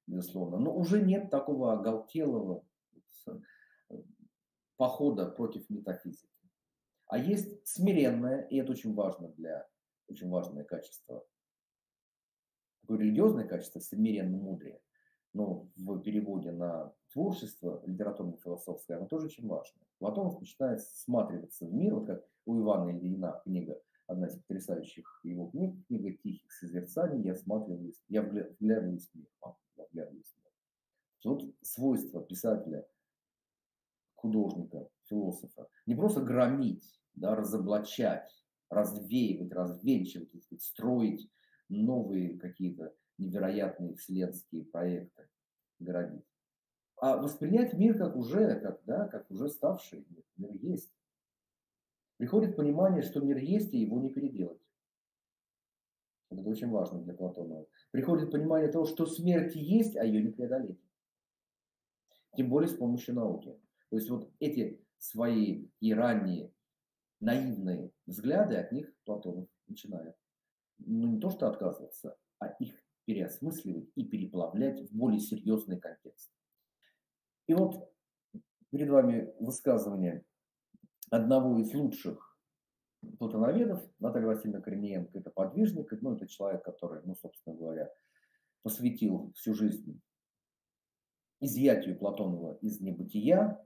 безусловно. Но уже нет такого оголтелого э, похода против метафизики. А есть смиренное, и это очень важное качество, такое религиозное качество, смиренно мудрее, но в переводе на творчество литературно-философское, оно тоже очень важно. Платон начинает всматриваться в мир, вот как у Ивана Ильина книга, одна из потрясающих его книг, книга «Тихих созерцаний», вглядываюсь в мир, я вглядываюсь в мир. Вот свойство писателя, художника, философа, не просто громить, да, разоблачать, развеивать, развенчивать, так сказать, строить новые какие-то невероятные вселенские проекты, городить, а воспринять мир как уже, как уже ставший мир. Мир есть. Приходит понимание, что мир есть, и его не переделать. Вот это очень важно для Платонова. Приходит понимание того, что смерть есть, а ее не преодолеть. Тем более с помощью науки. То есть вот эти свои и ранние наивные взгляды, от них Платонов начинает, ну, не то что отказываться, а их переосмысливать и переплавлять в более серьезный контекст. И вот перед вами высказывание одного из лучших платоноведов, Наталья Васильевна Корниенко. Это подвижник, ну, это человек, который, ну, собственно говоря, посвятил всю жизнь изъятию Платонова из небытия,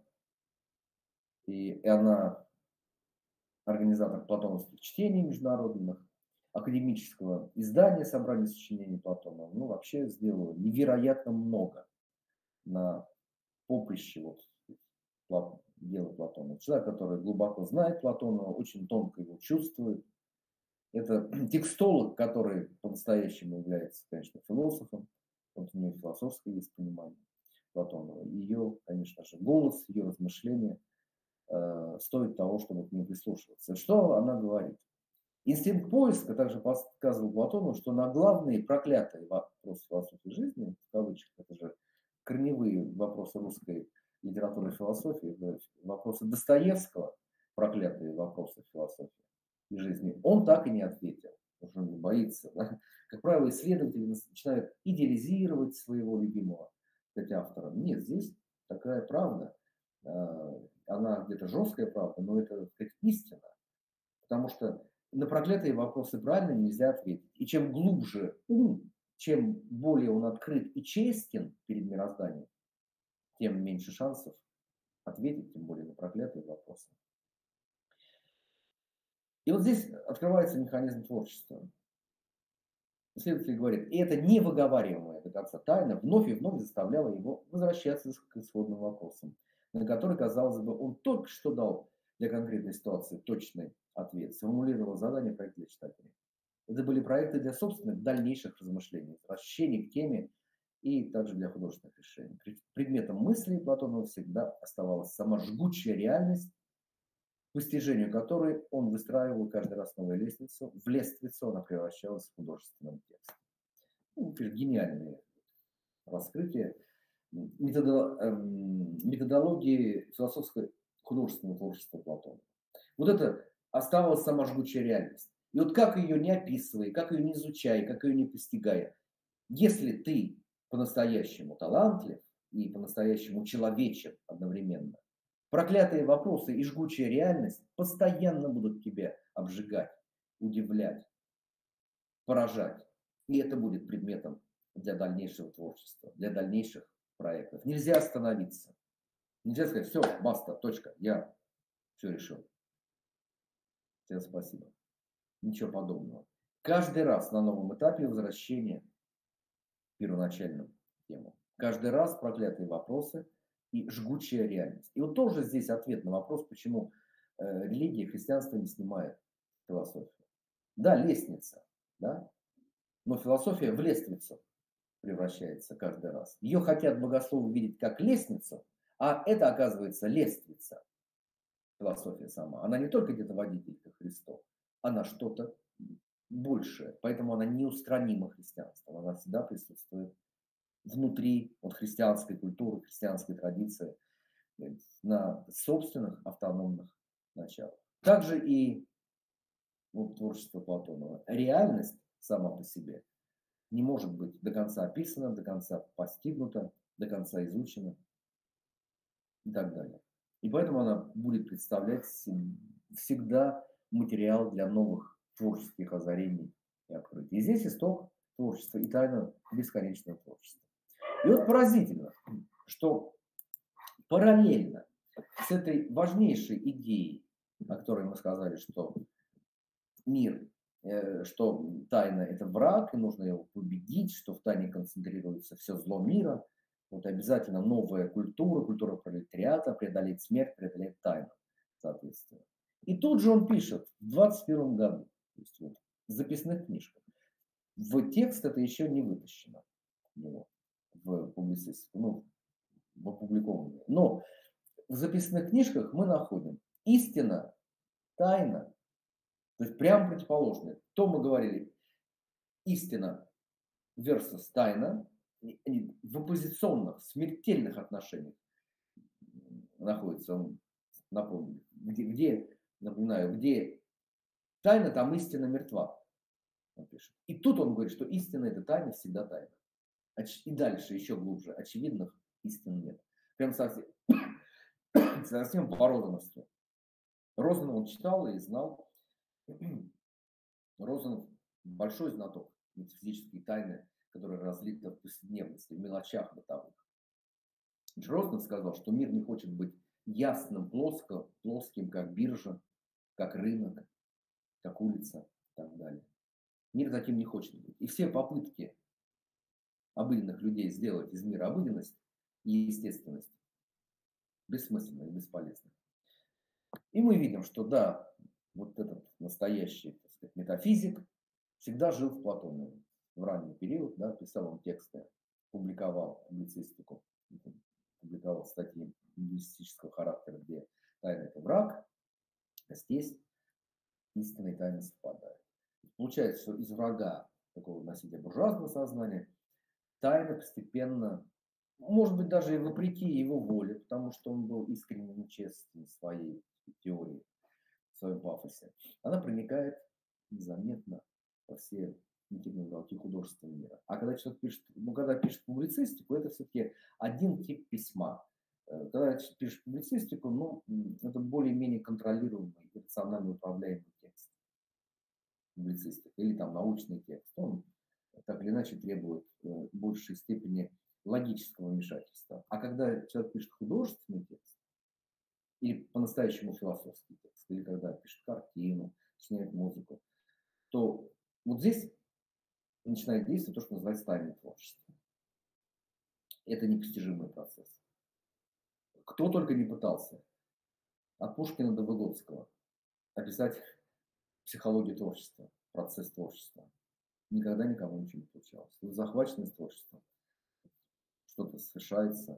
и она организатор платоновских чтений международных, академического издания собрания сочинений Платонова, ну, вообще сделала невероятно много на поприще дела Платона. Человек, который глубоко знает Платонова, очень тонко его чувствует. Это текстолог, который по-настоящему является, конечно, философом. Вот у нее философское есть понимание Платонова. Ее, конечно же, голос, ее размышления стоит того, чтобы к ней прислушиваться. Что она говорит? Инстинкт поиска также подсказывал Платону, что на главные проклятые вопросы философии жизни, в кавычках, это же корневые вопросы русской литературы и философии, вопросы Достоевского, проклятые вопросы философии и жизни, он так и не ответил, потому что он не боится. Да? Как правило, исследователи начинают идеализировать своего любимого, кстати, автора. Нет, здесь такая правда. Она где-то жесткая правда, но это, так сказать, истина. Потому что на проклятые вопросы правильно нельзя ответить. И чем глубже ум, чем более он открыт и честен перед мирозданием, тем меньше шансов ответить, тем более на проклятые вопросы. И вот здесь открывается механизм творчества. Исследователи говорят, и это невыговариваемая до конца тайна вновь и вновь заставляла его возвращаться к исходным вопросам, на которые, казалось бы, он только что дал для конкретной ситуации точный ответ, сформулировал задание проекта для читателей. Это были проекты для собственных дальнейших размышлений, возвращений к теме и также для художественных решений. Предметом мысли Платонова всегда оставалась сама жгучая реальность, к постижению которой он выстраивал каждый раз новую лестницу. В лестницу она превращалась в художественном тексте. Ну, гениальные раскрытия методологии философского художественного творчества Платона. Вот это осталась сама жгучая реальность. И вот как ее не описывай, как ее не изучай, как ее не постигай, если ты по-настоящему талантлив и по-настоящему человечен одновременно, проклятые вопросы и жгучая реальность постоянно будут тебя обжигать, удивлять, поражать. И это будет предметом для дальнейшего творчества, для дальнейших проектов. Нельзя остановиться. Нельзя сказать, все, баста, точка, я все решил. Всем спасибо. Ничего подобного. Каждый раз на новом этапе возвращения к первоначальным темам. Каждый раз проклятые вопросы и жгучая реальность. И вот тоже здесь ответ на вопрос, почему религия, христианство не снимает философию. Да, лестница, да, но философия в лестницу превращается каждый раз. Ее хотят богословы видеть как лестницу, а это, оказывается, лестница. Философия сама. Она не только где-то водитель ко Христу, она что-то большее. Поэтому она неустранима христианством. Она всегда присутствует внутри вот, христианской культуры, христианской традиции, на собственных автономных началах. Также и творчество Платонова. Реальность сама по себе не может быть до конца описана, до конца постигнута, до конца изучена и так далее. И поэтому она будет представлять всегда материал для новых творческих озарений и открытий. И здесь исток творчества и тайна бесконечного творчества. И вот поразительно, что параллельно с этой важнейшей идеей, о которой мы сказали, что мир, что тайна – это враг, и нужно его победить, что в тайне концентрируется все зло мира, вот обязательно новая культура, культура пролетариата, преодолеть смерть, преодолеть тайну, соответственно. И тут же он пишет в 21 году, то есть вот, в записных книжках. В текст это еще не вытащено у него, в публицистику, ну, в опубликованные. Но в записных книжках мы находим истина, тайна, то есть прямо противоположное. То мы говорили, истина versus тайна, они в оппозиционных, смертельных отношениях находится, он, напомню, напоминаю, где тайна, там истина мертва, он пишет. И тут он говорит, что истина – это тайна, всегда тайна. И дальше, еще глубже, очевидных истин нет. Прям совсем, совсем по-розановски. Розанов он читал и знал. Розанов большой знаток метафизической тайны, которая разлита в повседневности, в мелочах бытовых. Розанов сказал, что мир не хочет быть ясным, плоским, как биржа, как рынок, как улица и так далее. Мир таким не хочет быть. И все попытки обыденных людей сделать из мира обыденность и естественность бессмысленны и бесполезны. И мы видим, что да, вот этот настоящий, так сказать, метафизик всегда жил в Платоне в ранний период, да, писал он тексты, публиковал публицистику, публиковал статьи лингвистического характера, где тайна – это враг, а здесь истина и тайна совпадают. Получается, что из врага такого носителя буржуазного сознания тайна постепенно, может быть, даже и вопреки его воле, потому что он был искренне нечестен в своей теории, в своем пафосе, она проникает незаметно во все интимные уголки художественного мира. А когда человек пишет, когда пишет публицистику, это все-таки один тип письма. Когда пишешь публицистику, ну, это более-менее контролируемый, рационально управляемый текст. Публицистика или там научный текст. Он так или иначе требует большей степени логического вмешательства. А когда человек пишет художественный текст, или по-настоящему философский текст, или когда пишет картину, сочиняет музыку, то вот здесь начинает действовать то, что называется тайное творчество. Это непостижимый процесс. Кто только не пытался от Пушкина до Выгодского описать психологию творчества, процесс творчества. Никогда никому ничего не получалось. Захваченность творчеством. Что-то совершается.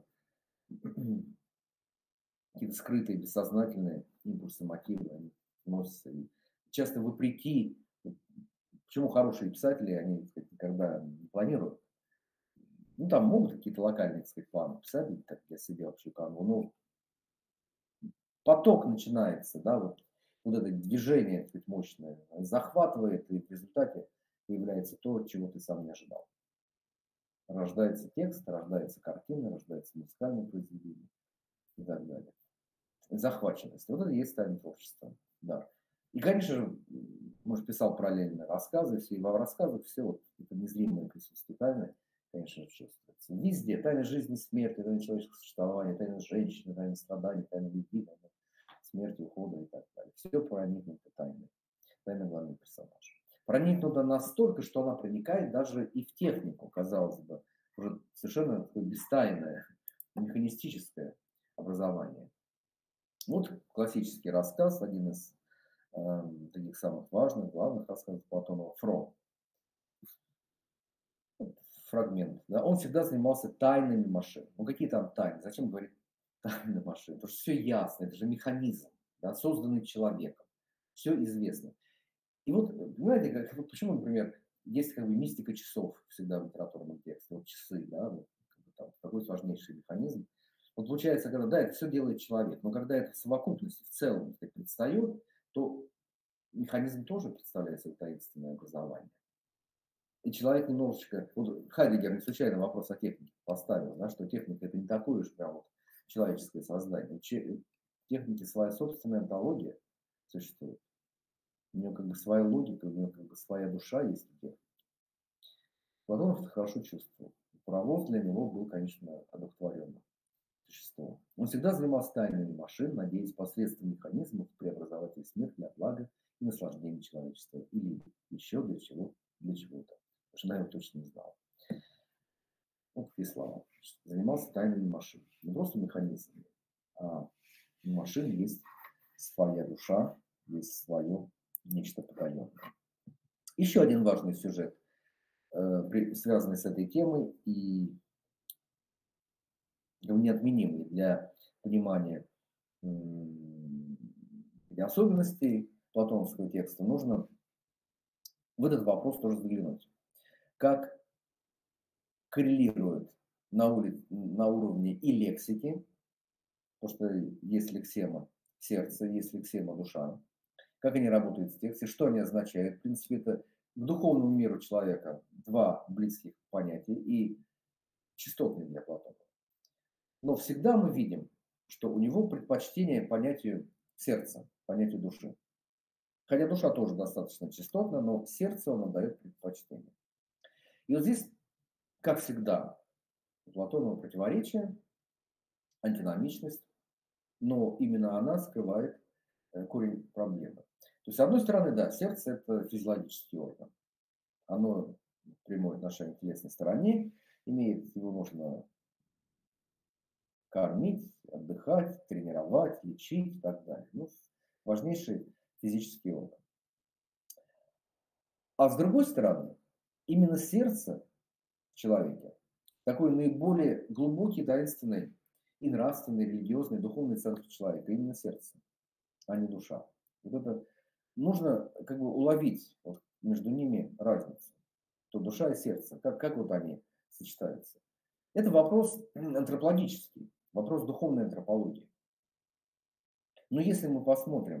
Какие-то скрытые, бессознательные импульсы, мотивы, они носятся. И часто вопреки, почему хорошие писатели, они, так сказать, никогда не планируют. Ну, там могут какие-то локальные, так сказать, планы писать так, для себя общую канву, но поток начинается, да, вот это движение, так сказать, мощное, захватывает, и в результате появляется то, чего ты сам не ожидал. Рождается текст, рождается картина, рождается музыкальное произведение и так далее. Захваченность. Вот это и есть тайное творчество. Да. И, конечно же, может, писал параллельно рассказы, все, и во рассказах все вот это незримое присутствие тайны, конечно же, чувствуется. Везде. Тайна жизни, смерти, тайна человеческого существования, тайна женщины, тайна страданий, тайна любви, тайна смерти, ухода и так далее. Все проникнуто тайной. Тайна главный персонаж. Проникнута настолько, что она проникает даже и в технику, казалось бы, уже совершенно такое бестайное, механистическое образование. Вот классический рассказ, один из таких самых важных, главных рассказов Платонова, Фрон. Фрагмент. Да? Он всегда занимался тайнами машин. Ну какие там тайны? Зачем говорить тайны машин? Потому что все ясно, это же механизм, да, созданный человеком. Все известно. И вот, понимаете, вот почему, например, есть как бы мистика часов всегда в литературном тексте, вот часы, да, вот, там, такой сложнейший механизм. Вот получается, когда, да, это все делает человек, но когда это в совокупности, в целом, так предстает, то механизм тоже представляет собой таинственное образование. И человек немножечко, вот Хайдеггер не случайно вопрос о технике поставил, да, что техника это не такое уж прям вот человеческое создание. У техники своя собственная онтология существует. У нее как бы своя логика, у нее как бы своя душа есть у техники. Платонов это хорошо чувствовал. Паровоз для него был, конечно, одухотворенным существом. Он всегда занимался тайнами машин, надеясь посредством механизмов преобразовать весь мир для блага и наслаждения человечества. Или еще для чего-то. Потому что она его точно не знала. Вот такие слова. Занимался тайнами машин. Не просто механизмами, а у машин есть своя душа, есть свое нечто потаенное. Еще один важный сюжет, связанный с этой темой и неотменимый для понимания для особенностей платоновского текста, нужно в этот вопрос тоже заглянуть. Как коррелирует на уровне и лексики, потому что есть лексема сердце, есть лексема душа, как они работают в тексте, что они означают. В принципе, это к духовному миру человека два близких понятия и частотные для Платона. Но всегда мы видим, что у него предпочтение понятию сердца, понятию души. Хотя душа тоже достаточно частотна, но сердце он отдает предпочтение. И вот здесь, как всегда, у Платонова противоречие, антиномичность, но именно она скрывает корень проблемы. То есть, с одной стороны, да, сердце – это физиологический орган. Оно прямое отношение к телесной стороне имеет, его можно кормить, отдыхать, тренировать, лечить и так далее. Ну, важнейший физический орган. А с другой стороны, именно сердце в человеке такой наиболее глубокий, таинственный и нравственный, религиозный, духовный центр человека. Именно сердце, а не душа. Вот это нужно как бы уловить вот между ними разницу. То душа и сердце, как вот они сочетаются. Это вопрос антропологический, вопрос духовной антропологии. Но если мы посмотрим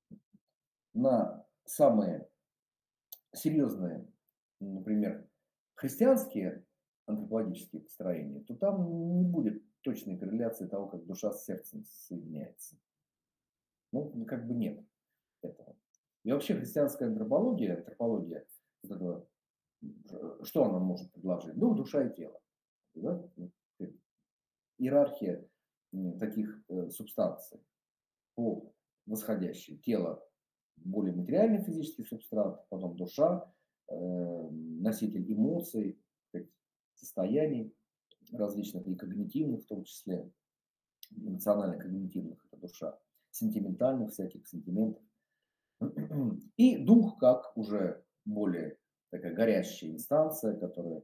на самые серьезные, например, христианские антропологические построения, то там не будет точной корреляции того, как душа с сердцем соединяется. Ну, как бы нет этого. И вообще христианская антропология вот этого, что она может предложить? Ну, душа и тело. Да? Иерархия таких субстанций по восходящей. Тело – более материальный физический субстрат, потом душа, носитель эмоций, состояний различных и когнитивных, в том числе эмоционально-когнитивных, это душа, сентиментальных всяких сентиментов. И дух как уже более такая горящая инстанция, которая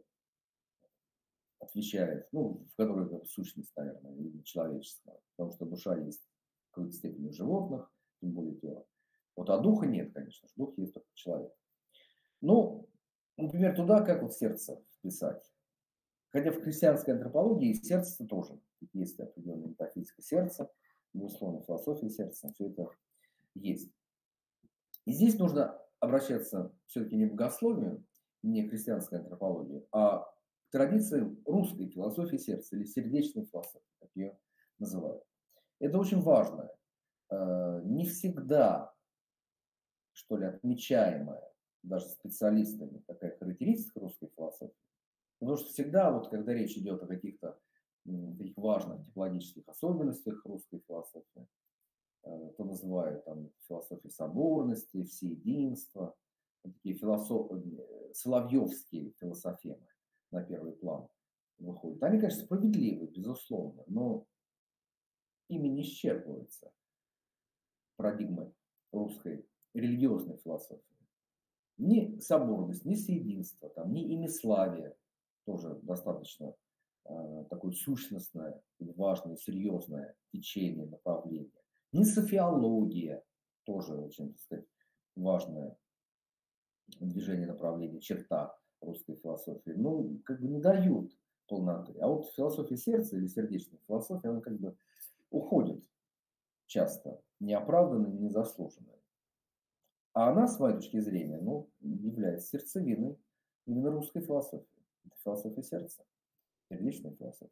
отвечает, ну, в которой как сущность, наверное, или человеческая, потому что душа есть в какой-то степени у животных, тем более тело. Вот, а духа нет, конечно же, дух есть только человек. Ну, например, туда как вот сердце вписать? Хотя в христианской антропологии сердце тоже есть определенная метафизика сердца, безусловно, философия сердца, все это есть. И здесь нужно обращаться все-таки не к богословию, не к христианской антропологии, а к традиции русской философии сердца или сердечной философии, как ее называют. Это очень важно. Не всегда, что ли, отмечаемая даже специалистами такая характеристика русской философии, потому что всегда, вот когда речь идет о каких-то таких важных типологических особенностях русской философии, то называют там философией соборности, всеединства, такие соловьевские философемы на первый план выходят. Они, конечно, справедливы, безусловно, но ими не исчерпываются парадигмы русской религиозной философии. Ни соборность, ни всеединство, там, ни имяславие, тоже достаточно такое сущностное, важное, серьезное течение, направление. Ни софиология, тоже очень, так сказать, важное движение, направление, черта русской философии, ну, как бы не дают полноты. А вот философия сердца или сердечная философия, она как бы уходит часто, неоправданно, незаслуженно. А она, с моей точки зрения, ну, является сердцевиной Именно русской философии. Это философия сердца, сердечная философия.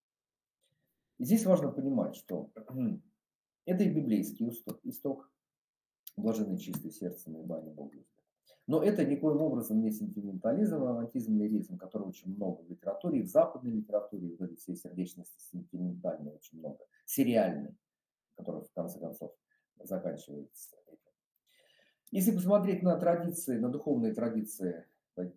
И здесь важно понимать, что это и библейский исток, блаженны чистые сердцем, ибо они Бога любят. Но это никоим образом не сентиментализм, а романтизм, лиризм, который очень много в литературе, и в западной литературе, в этой всей сердечности сентиментальной очень много, сериальной, которая в конце концов заканчивается этим. Если посмотреть на традиции, на духовные традиции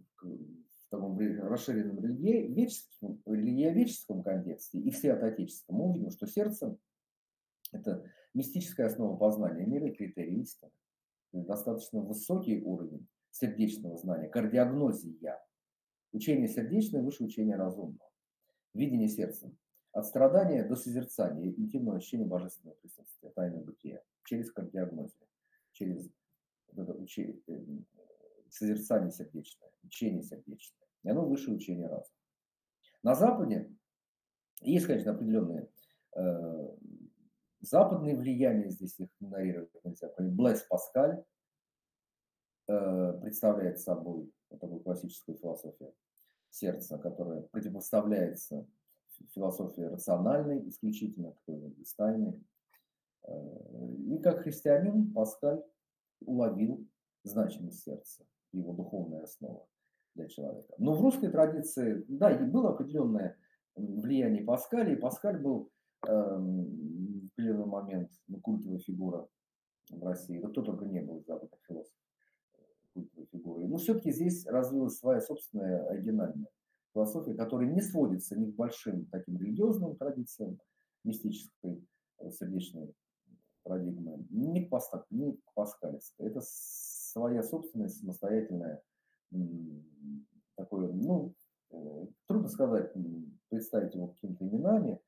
в таком расширенном религиоведческом контексте и всеотеческом, мы увидим, что сердце – это мистическая основа познания мира и критерий истины. Достаточно высокий уровень сердечного знания, кардиогнозия. Учение сердечное выше учения разумного. Видение сердцем. От страдания до созерцания, интимного ощущения божественного присутствия, тайны бытия. Через кардиогнозию, через вот это созерцание сердечное, учение сердечное. И оно выше учения разума. На Западе есть, конечно, определенные западные влияния, здесь их игнорировать нельзя. Блэс Паскаль представляет собой вот такую классическую философию сердца, которая противопоставляется философии рациональной исключительно, такой тайной. И как христианин Паскаль уловил значимость сердца, его духовная основа для человека. Но в русской традиции, да, и было определенное влияние Паскаля, и Паскаль был в определенный момент культовая фигура в России. Да кто только не был западных философов культовой фигурой. Но все-таки здесь развилась своя собственная оригинальная философия, которая не сводится ни к большим таким религиозным традициям, мистической, сердечной парадигмы, ни к паскалевской. Это своя собственная самостоятельная такое, ну, трудно сказать, представить его какими-то именами,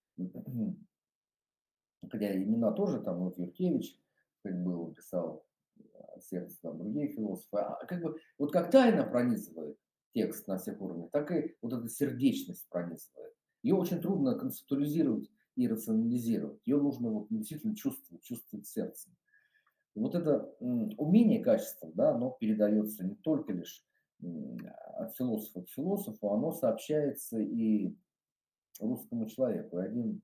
хотя имена тоже, там, вот Юркевич, как бы он писал сердце, там, другие философы, как бы, вот как тайна пронизывает текст на всех уровнях, так и вот эта сердечность пронизывает. Ее очень трудно концептуализировать и рационализировать. Ее нужно вот действительно чувствовать сердцем. И вот это умение, качество, да, оно передается не только лишь от философа к философу, оно сообщается и русскому человеку. И один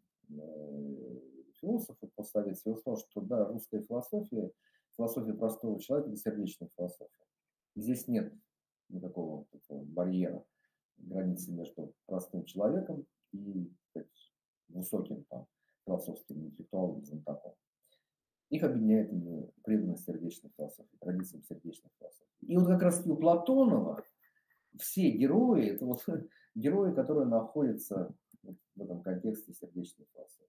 философ постсоветский сказал, что да, русская философия, философия простого человека – это сердечная философия. Здесь нет никакого барьера, границы между простым человеком и высоким там, философским интеллектуалом, знатоком. Их объединяет именно преданность сердечной философии, традициям сердечной философии. И вот как раз у Платонова все герои, это вот герои, которые находятся в этом контексте сердечной философии.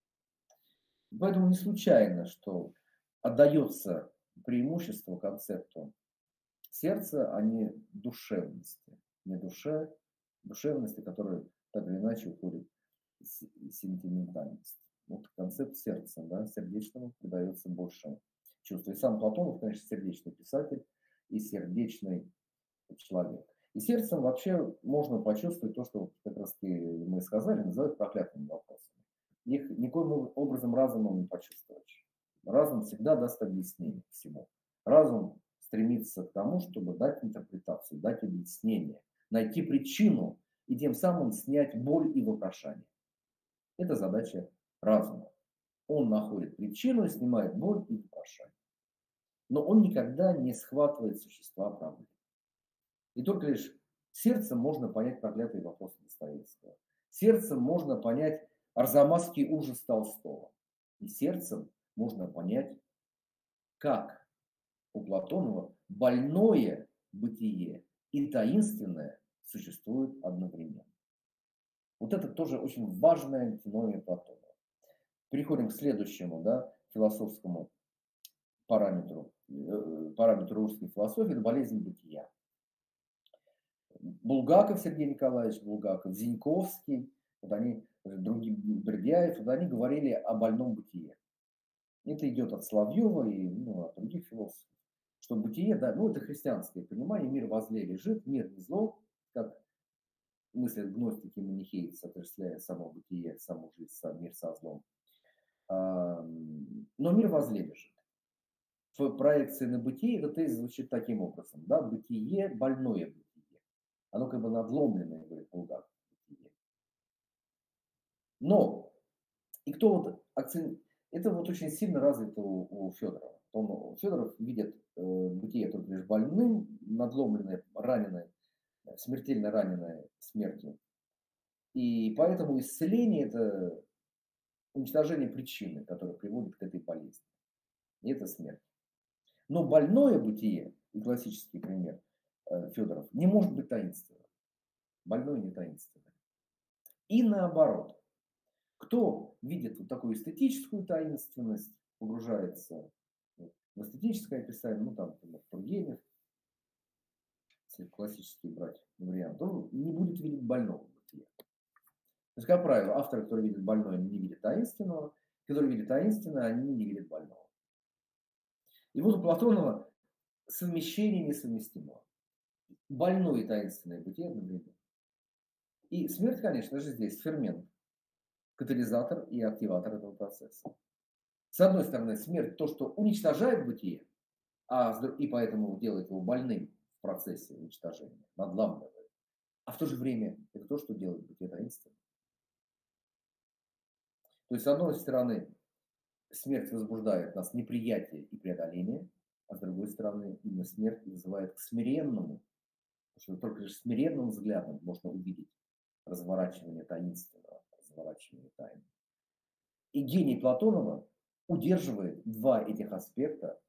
Поэтому не случайно, что отдается преимущество концепту сердца, а не душевности. Не душе, душевности, которая так или иначе уходит в сентиментальность. Вот концепт сердца, да, сердечному придается больше чувства. И сам Платонов, конечно, сердечный писатель и сердечный человек. И сердцем вообще можно почувствовать то, что как раз мы сказали, называют проклятыми вопросами. Их никоим образом разумом не почувствуешь. Разум всегда даст объяснение всему. Разум стремится к тому, чтобы дать интерпретацию, дать объяснение, найти причину и тем самым снять боль и вопрошание. Это задача разума. Он находит причину, снимает боль и вопрошание. Но он никогда не схватывает существа проблемы. И только лишь сердцем можно понять проклятые вопросы Достоевского. Сердцем можно понять арзамасский ужас Толстого. И сердцем можно понять, как у Платонова больное бытие и таинственное существуют одновременно. Вот это тоже очень важная антиномия Платонова. Переходим к следующему, да, философскому параметру русской философии – это болезнь бытия. Булгаков, Сергей Николаевич Булгаков, Зиньковский, вот они, другие, Бердяев, вот они говорили о больном бытие. Это идет от Соловьева и от других философов. Что бытие, да, это христианское понимание, мир возле лежит, мир не зло, как мыслят гностики и манихейцы, отождествляя само бытие, саму жизнь, сам мир со злом. Но мир возле лежит. В проекции на бытие этот тезис звучит таким образом, да, бытие, больное бытие. Оно как бы надломленное, говорит Булгаков. Но, и кто вот акцент... Это вот очень сильно развито у Федорова. Федоров видит бытие только лишь больным, надломленное, раненое, смертельно раненое смертью. И поэтому исцеление – это уничтожение причины, которая приводит к этой болезни. И это смерть. Но больное бытие, и классический пример Федоров, не может быть таинственным. Больное не таинственное. И наоборот. Кто видит вот такую эстетическую таинственность, погружается в эстетическое описание, ну там, например, Тургенев, если классический брать вариант, он не будет видеть больного бытия. То есть, как правило, авторы, которые видят больное, они не видят таинственного, которые видят таинственное, они не видят больного. И вот у Платонова совмещение несовместимого. Больное и таинственное бытие одновременно. И смерть, конечно же, здесь фермент, катализатор и активатор этого процесса. С одной стороны, смерть то, что уничтожает бытие, и поэтому делает его больным в процессе уничтожения, надламывает. А в то же время это то, что делает бытие таинственным. То есть, с одной стороны, смерть возбуждает в нас неприятие и преодоление, а с другой стороны, именно смерть вызывает к смиренному, потому что только лишь смиренным взглядом можно увидеть разворачивание таинственного, разворачивание тайны. И гений Платонова удерживает два этих аспекта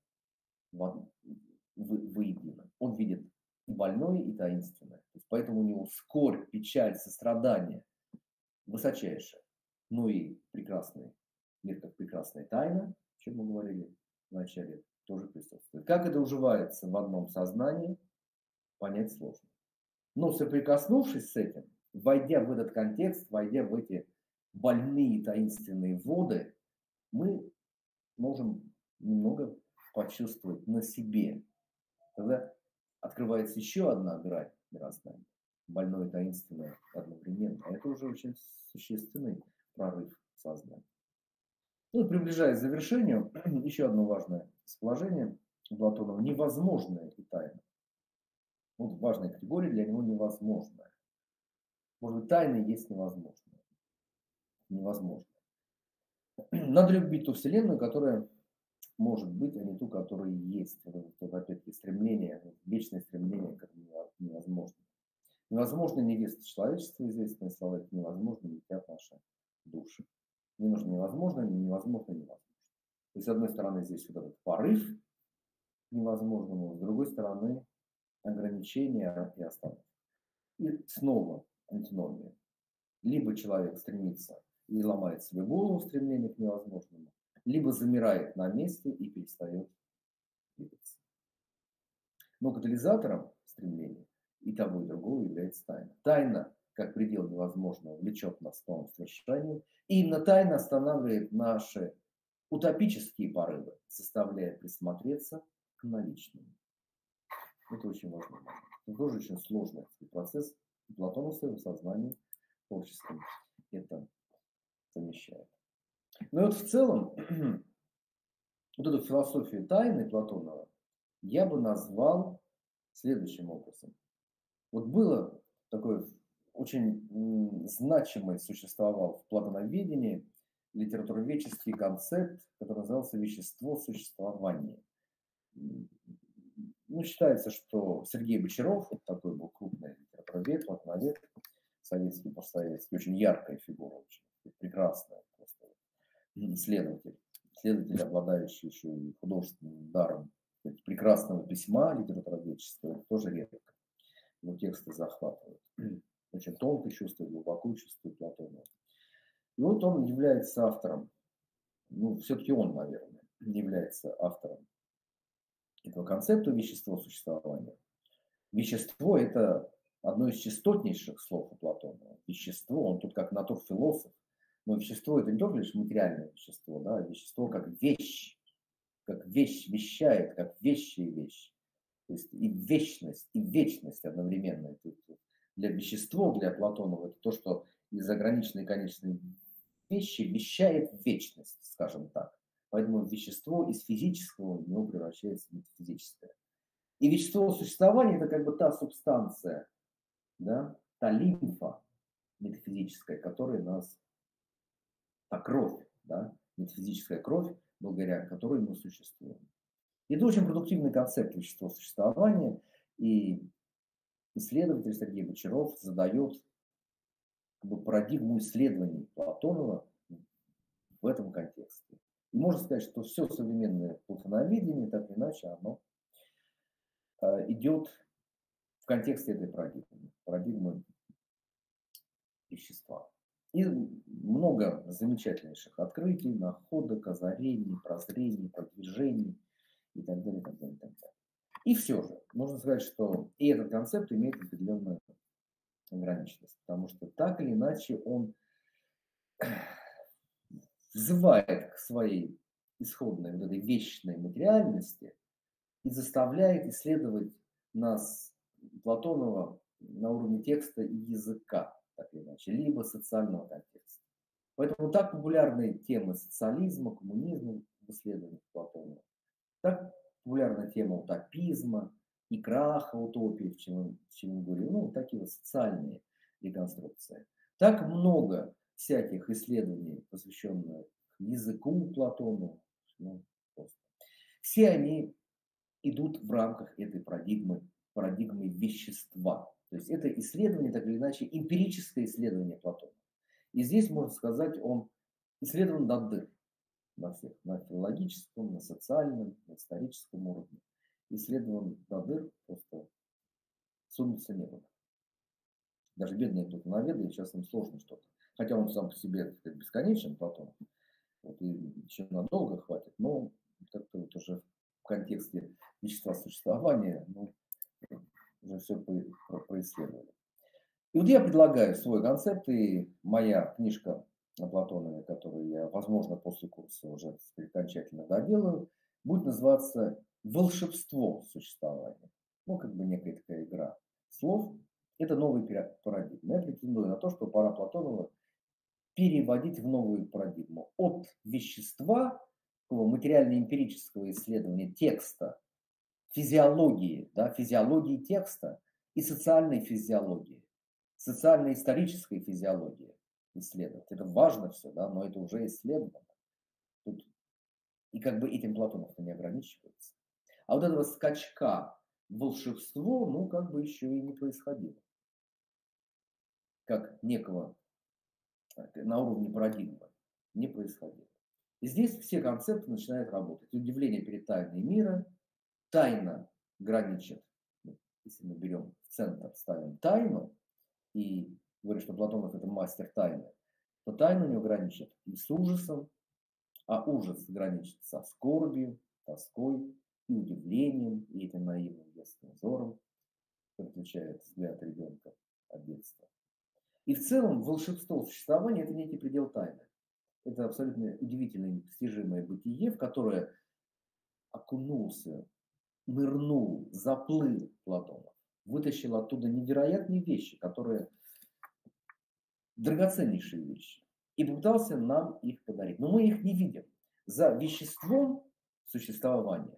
воедино. Он видит и больное, и таинственное. То есть поэтому у него скорбь, печаль, сострадание высочайшее. Ну и прекрасный мир, как прекрасная тайна, о чем мы говорили вначале, тоже присутствует. Как это уживается в одном сознании, понять сложно. Но соприкоснувшись с этим, войдя в этот контекст, войдя в эти больные таинственные воды, мы можем немного почувствовать на себе. Тогда открывается еще одна грань мироздания. Больное и таинственное одновременно. А это уже очень существенный прорыв сознания. Ну, приближаясь к завершению, еще одно важное расположение у Платонова – невозможное и тайна. Вот важная категория для него невозможная. Может быть, тайна есть невозможное. Невозможно. Надо любить ту вселенную, которая может быть, а не ту, которая есть. Вот опять-таки стремление, вечное стремление к невозможному. Невозможно невеста человечества, известные слова, это невозможно, летят наши души. Не нужно невозможно, невозможно, невозможно. То есть, с одной стороны, здесь вот этот порыв к невозможному, с другой стороны, ограничения и остановка. И снова антиномия. Либо человек стремится и ломает себе голову в стремлении к невозможному, либо замирает на месте и перестает двигаться. Но катализатором стремления и того, и другого является тайна. Тайна, как предел невозможного, влечет нас к новому свершению. И именно тайна останавливает наши утопические порывы, заставляя присмотреться к наличному. Это очень важно. Это тоже очень сложный процесс. И Платон в своем сознании творческом это замещает. Но вот в целом, вот эту философию тайны Платонова я бы назвал следующим образом. Вот было такое очень значимое существовал в платоноведении литературоведческий концепт, который назывался «вещество существования». Ну, считается, что Сергей Бочаров, вот такой был крупный литературовед, платоновед, советский, постсоветский, очень яркая фигура, очень прекрасная просто исследователь, обладающий еще и художественным даром прекрасного письма литературоведческого, это тоже редко. Его тексты захватывают. Очень тонко чувствует, глубоко чувствует Платонова. И вот он является автором, ну, все-таки он, наверное, является автором этого концепта вещества существования. Вещество – это одно из частотнейших слов у Платонова. Вещество, он тут как натурфилософ, но вещество – это не только лишь материальное вещество, да, вещество как вещь вещает, как вещи и вещь. То есть и вечность одновременно. Для вещества, для Платонова, это то, что из ограниченной конечной вещи вещает вечность, скажем так. Поэтому вещество из физического у него превращается в метафизическое. И вещество существования – это как бы та субстанция, да, та лимфа метафизическая, которая нас, та кровь, да, метафизическая кровь, благодаря которой мы существуем. И это очень продуктивный концепт вещества существования, и исследователь Сергей Бочаров задает как бы парадигму исследований Платонова в этом контексте. И можно сказать, что все современное платоноведение, так или иначе, оно идет в контексте этой парадигмы вещества. И много замечательнейших открытий, находок, озарений, прозрений, продвижений и так далее, и так далее, и так далее. И все же, можно сказать, что и этот концепт имеет определенную ограниченность, потому что так или иначе он взывает к своей исходной вот этой вечной материальности и заставляет исследовать нас, Платонова, на уровне текста и языка, так или иначе, либо социального контекста. Поэтому так популярны темы социализма, коммунизма в исследованиях Платонова, так популярна тема утопизма и краха утопии в Чевенгуре, ну, такие вот социальные реконструкции. Так много всяких исследований, посвященных языку Платона, ну, просто. Все они идут в рамках этой парадигмы вещества. То есть это исследование, так или иначе, эмпирическое исследование Платона. И здесь, можно сказать, он исследован до дыр на всех, на филологическом, на социальном, на историческом уровне. Исследован до дыр, просто сунуться некуда. Даже бедные платоноведы, сейчас им сложно что-то. Хотя он сам по себе, так сказать, бесконечен, Платон, вот, и еще надолго хватит, но как-то вот уже в контексте вещества существования, ну, уже все происследовали. И вот я предлагаю свой концепт, и моя книжка о Платонове, которую я, возможно, после курса уже окончательно доделаю, будет называться «Волшебство существования». Ну, как бы некая такая игра слов. Это новый парадигма. Я претендую на то, что пора Платонова переводить в новую парадигму. От вещества, такого материально-эмпирического исследования текста, физиологии, да, физиологии текста и социальной физиологии, социально-исторической физиологии исследовать. Это важно все, да, но это уже исследовано. Тут, и как бы этим Платонов-то не ограничивается. А вот этого скачка в волшебство, ну, как бы еще и не происходило. Как некого на уровне парадигмы не происходило. И здесь все концепты начинают работать. Удивление перед тайной мира, тайна граничит, ну, если мы берем в центр, ставим тайну, и говорит, что Платонов это мастер тайны, то тайна у него граничит и с ужасом, а ужас граничит со скорбью, тоской и удивлением, и этим наивным детским взором, который отличает взгляд ребенка от детства. И в целом волшебство существования – это некий предел тайны. Это абсолютно удивительное, непостижимое бытие, в которое окунулся, нырнул, заплыл Платонов, вытащил оттуда невероятные вещи, которые драгоценнейшие вещи, и попытался нам их подарить. Но мы их не видим. За веществом существования,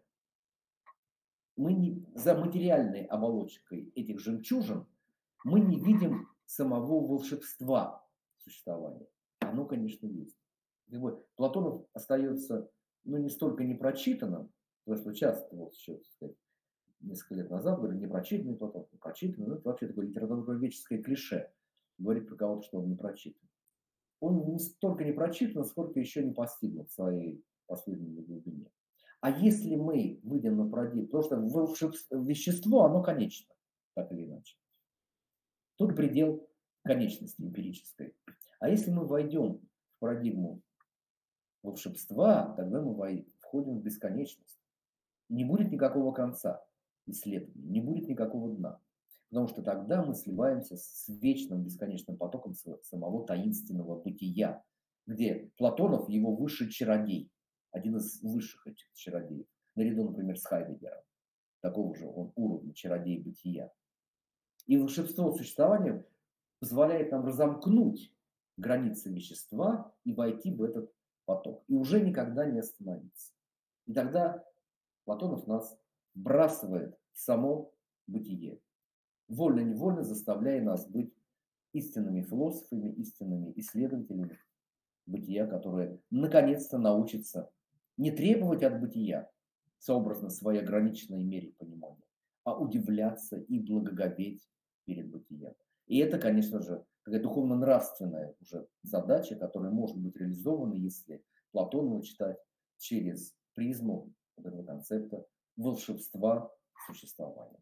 за материальной оболочкой этих жемчужин мы не видим самого волшебства существования. Оно, конечно, есть. Платонов остается, ну, не столько непрочитанным, потому что часто, вот еще, так сказать, несколько лет назад говорили, непрочитанный Платон, непрочитанный, ну, это вообще такое литературоведческое клише, говорить про кого-то, что он не прочитан. Он не столько не прочитан, сколько еще не постигнут в своей последней глубине. А если мы выйдем на парадигму, потому что вещество, оно конечно, так или иначе. Тут предел конечности эмпирической. А если мы войдем в парадигму волшебства, тогда мы входим в бесконечность. Не будет никакого конца исследований, не будет никакого дна. Потому что тогда мы сливаемся с вечным бесконечным потоком самого таинственного бытия, где Платонов его высший чародей, один из высших этих чародеев, наряду, например, с Хайдеггером, такого же он уровня чародея бытия. И волшебство существования позволяет нам разомкнуть границы вещества и войти в этот поток. И уже никогда не остановиться. И тогда Платонов нас вбрасывает в само бытие. вольно-невольно заставляя нас быть истинными философами, истинными исследователями бытия, которые наконец-то научатся не требовать от бытия, сообразно своей ограниченной мере понимания, а удивляться и благоговеть перед бытием. И это, конечно же, такая духовно-нравственная уже задача, которая может быть реализована, если Платонова читать через призму вот этого концепта волшебства существования.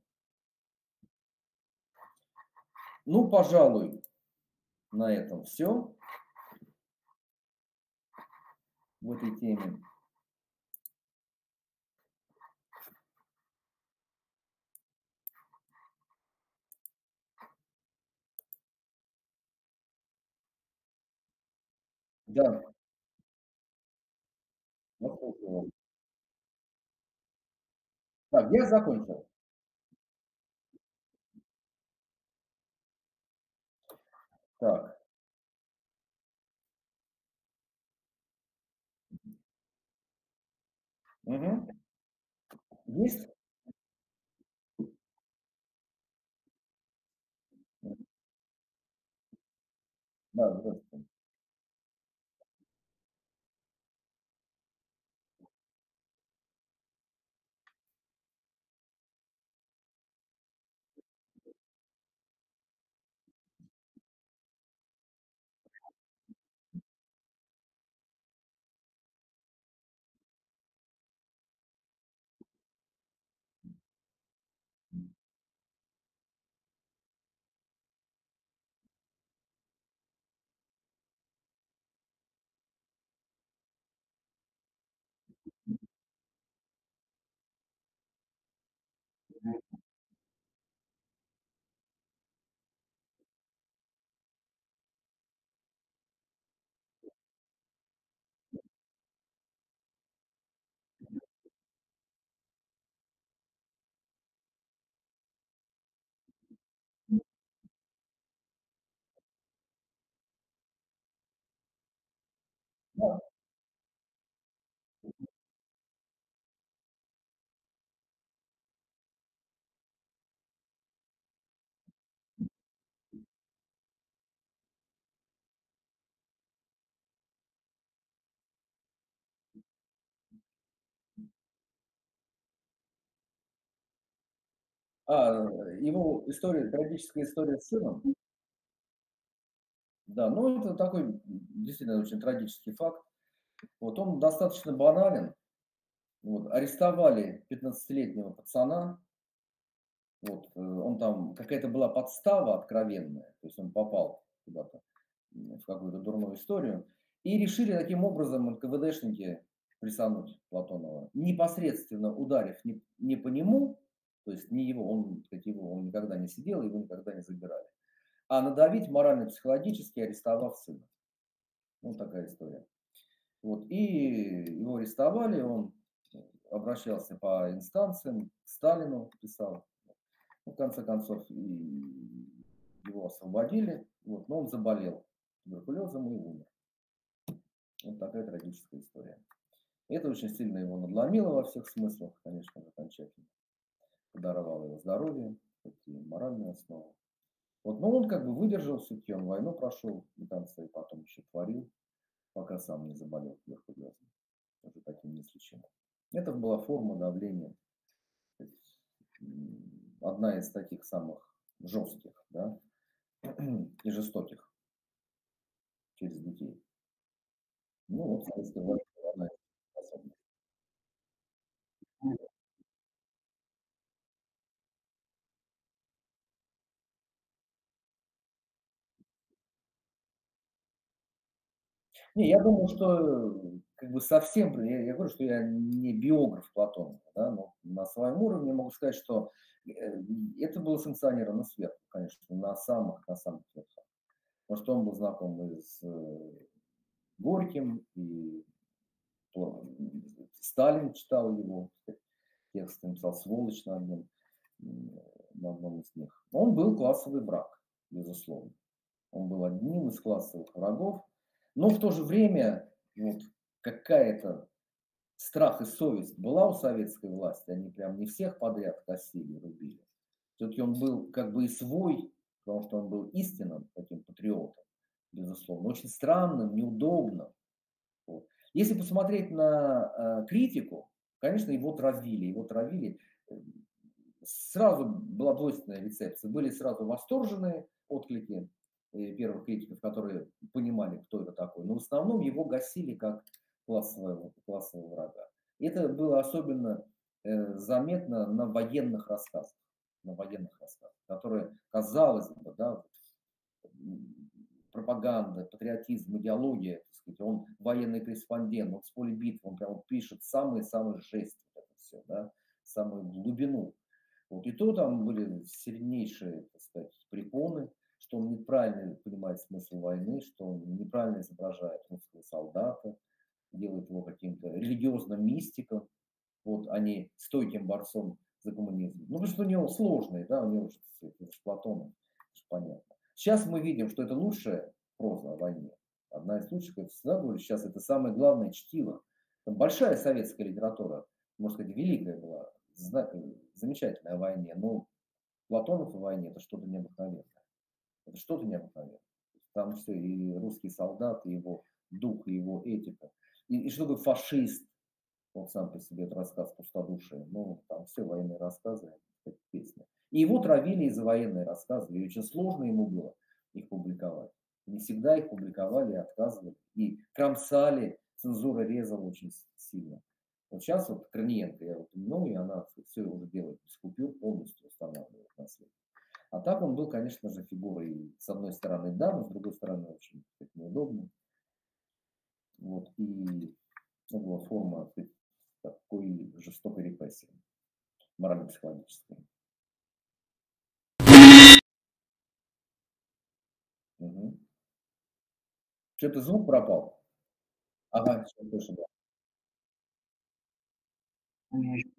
Ну, пожалуй, на этом все в этой теме. Да, вот. Так, я закончил. Так. Мгм. Есть? Да, здравствуйте. Да. Его история, трагическая история с сыном. Да, ну это такой действительно очень трагический факт. Вот он достаточно банален. Вот, арестовали 15-летнего пацана. Вот, он там, какая-то была подстава откровенная, то есть он попал куда-то в какую-то дурную историю. И решили таким образом НКВДшники прессануть Платонова, непосредственно ударив не по нему, то есть не его, он, как его, он никогда не сидел, его никогда не забирали, а надавить морально-психологически, арестовав сына. Вот такая история. Вот, и его арестовали, он обращался по инстанциям, к Сталину писал. Ну, в конце концов, и его освободили, вот, но он заболел туберкулезом и умер. Вот такая трагическая история. И это очень сильно его надломило во всех смыслах, конечно, окончательно. Подорвало его здоровье, и моральную основу. Вот, но он как бы выдержал все-таки, он войну прошел до конца и потом еще творил, пока сам не заболел туберкулезом, уже таким неизлечимым. Это была форма давления, то есть, одна из таких самых жестких, да, и жестоких через детей. Ну вот, соответственно, власть она способна. Не, я думаю, что, как бы совсем, я говорю, что я не биограф Платонова, да, но на своем уровне могу сказать, что, э, это было санкционировано сверху, конечно, на самых верхах. Потому что он был знаком и с, Горьким, и то, Сталин читал его тексты, написал "Сволочь" м, на одном из них. Он был классовый враг, безусловно. Он был одним из классовых врагов, но в то же время вот какая-то страх и совесть была у советской власти. Они прям не всех подряд косили, рубили. Все-таки он был как бы и свой, потому что он был истинным таким патриотом, безусловно, очень странным, неудобным. Вот. Если посмотреть на критику, конечно, его травили. Э, Сразу была двойственная рецепция. Были сразу восторженные отклики первых критиков, которые понимали, кто это такой. Но в основном его гасили как классового врага. И это было особенно заметно на военных рассказах. На военных рассказах, которые, казалось бы, да, пропаганда, патриотизм, идеология, так сказать, он военный корреспондент, он с поля битвы, он прям пишет самые-самые жесть, вот это все, да, самую глубину. Вот и то там были сильнейшие, так сказать, препоны, что он неправильно понимает смысл войны, что он неправильно изображает русского солдата, делает его каким-то религиозным мистиком, вот, а не стойким борцом за коммунизм. Ну, потому что у него сложный, да, у него же, это же Платонов, это же понятно. Сейчас мы видим, что это лучшая проза о войне. Одна из лучших, это всегда говорю, сейчас это самое главное чтиво. Там большая советская литература, можно сказать, великая была, замечательная о войне, но Платонов о войне это что-то необыкновенное. Это что-то необыкновенное. Там все, и русский солдат, и его дух, и его этика. И что такое фашист, вот сам по себе этот рассказ «Пустодушие». Ну, там все военные рассказы, как песня. И его травили из-за военные рассказы, и очень сложно ему было их публиковать. Не всегда их публиковали, отказывали. И кромсали, цензура резала очень сильно. Вот сейчас вот Корниенко, я вот упомянул, и она все уже делает без купюр, полностью устанавливает наследие. А так он был, конечно же, фигурой, с одной стороны, да, но с другой стороны, очень так, неудобной. Вот, и это была форма такой жестокой репрессии, морально-психологической. Мгм. Что-то звук пропал? Ага, сейчас слышу, да. Мгм.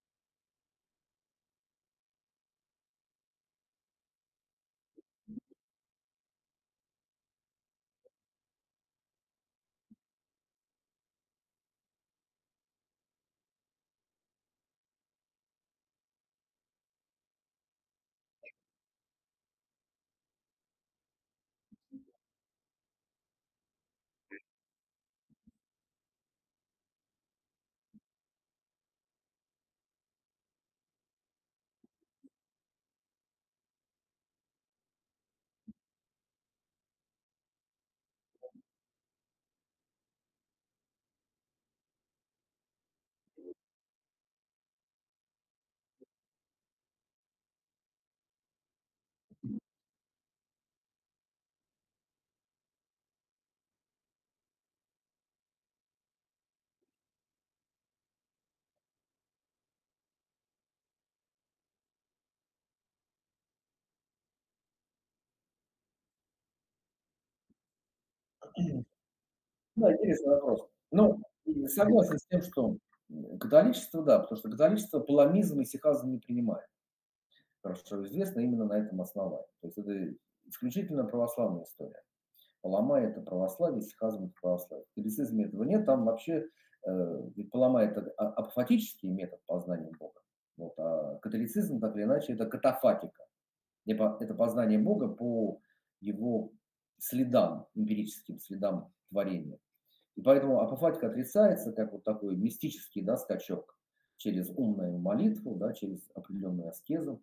Да, интересный вопрос. Ну, и согласен с тем, что католичество, да, потому что католичество паламизм и сихазм не принимает. Хорошо известно именно на этом основании. То есть это исключительно православная история. Палама– это православие, сихазм– это православие. В католицизме этого нет, там вообще, ведь Палама– это апофатический метод познания Бога. Вот, а католицизм, так или иначе, это катафатика. Это познание Бога по его следам, эмпирическим следам творения. И поэтому апофатика отрицается как вот такой мистический, да, скачок через умную молитву, да, через определенную аскезу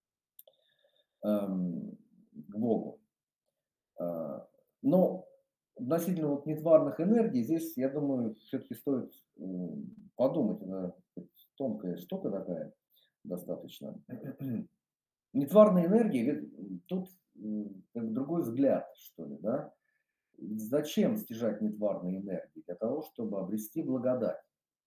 к Богу. А, Но относительно вот нетварных энергий, здесь, я думаю, все-таки стоит подумать. Это тонкая штука такая достаточно. Нетварные энергии, ведь тут как бы другой взгляд, что ли, да? Ведь зачем стяжать нетварные энергии? Для того, чтобы обрести благодать.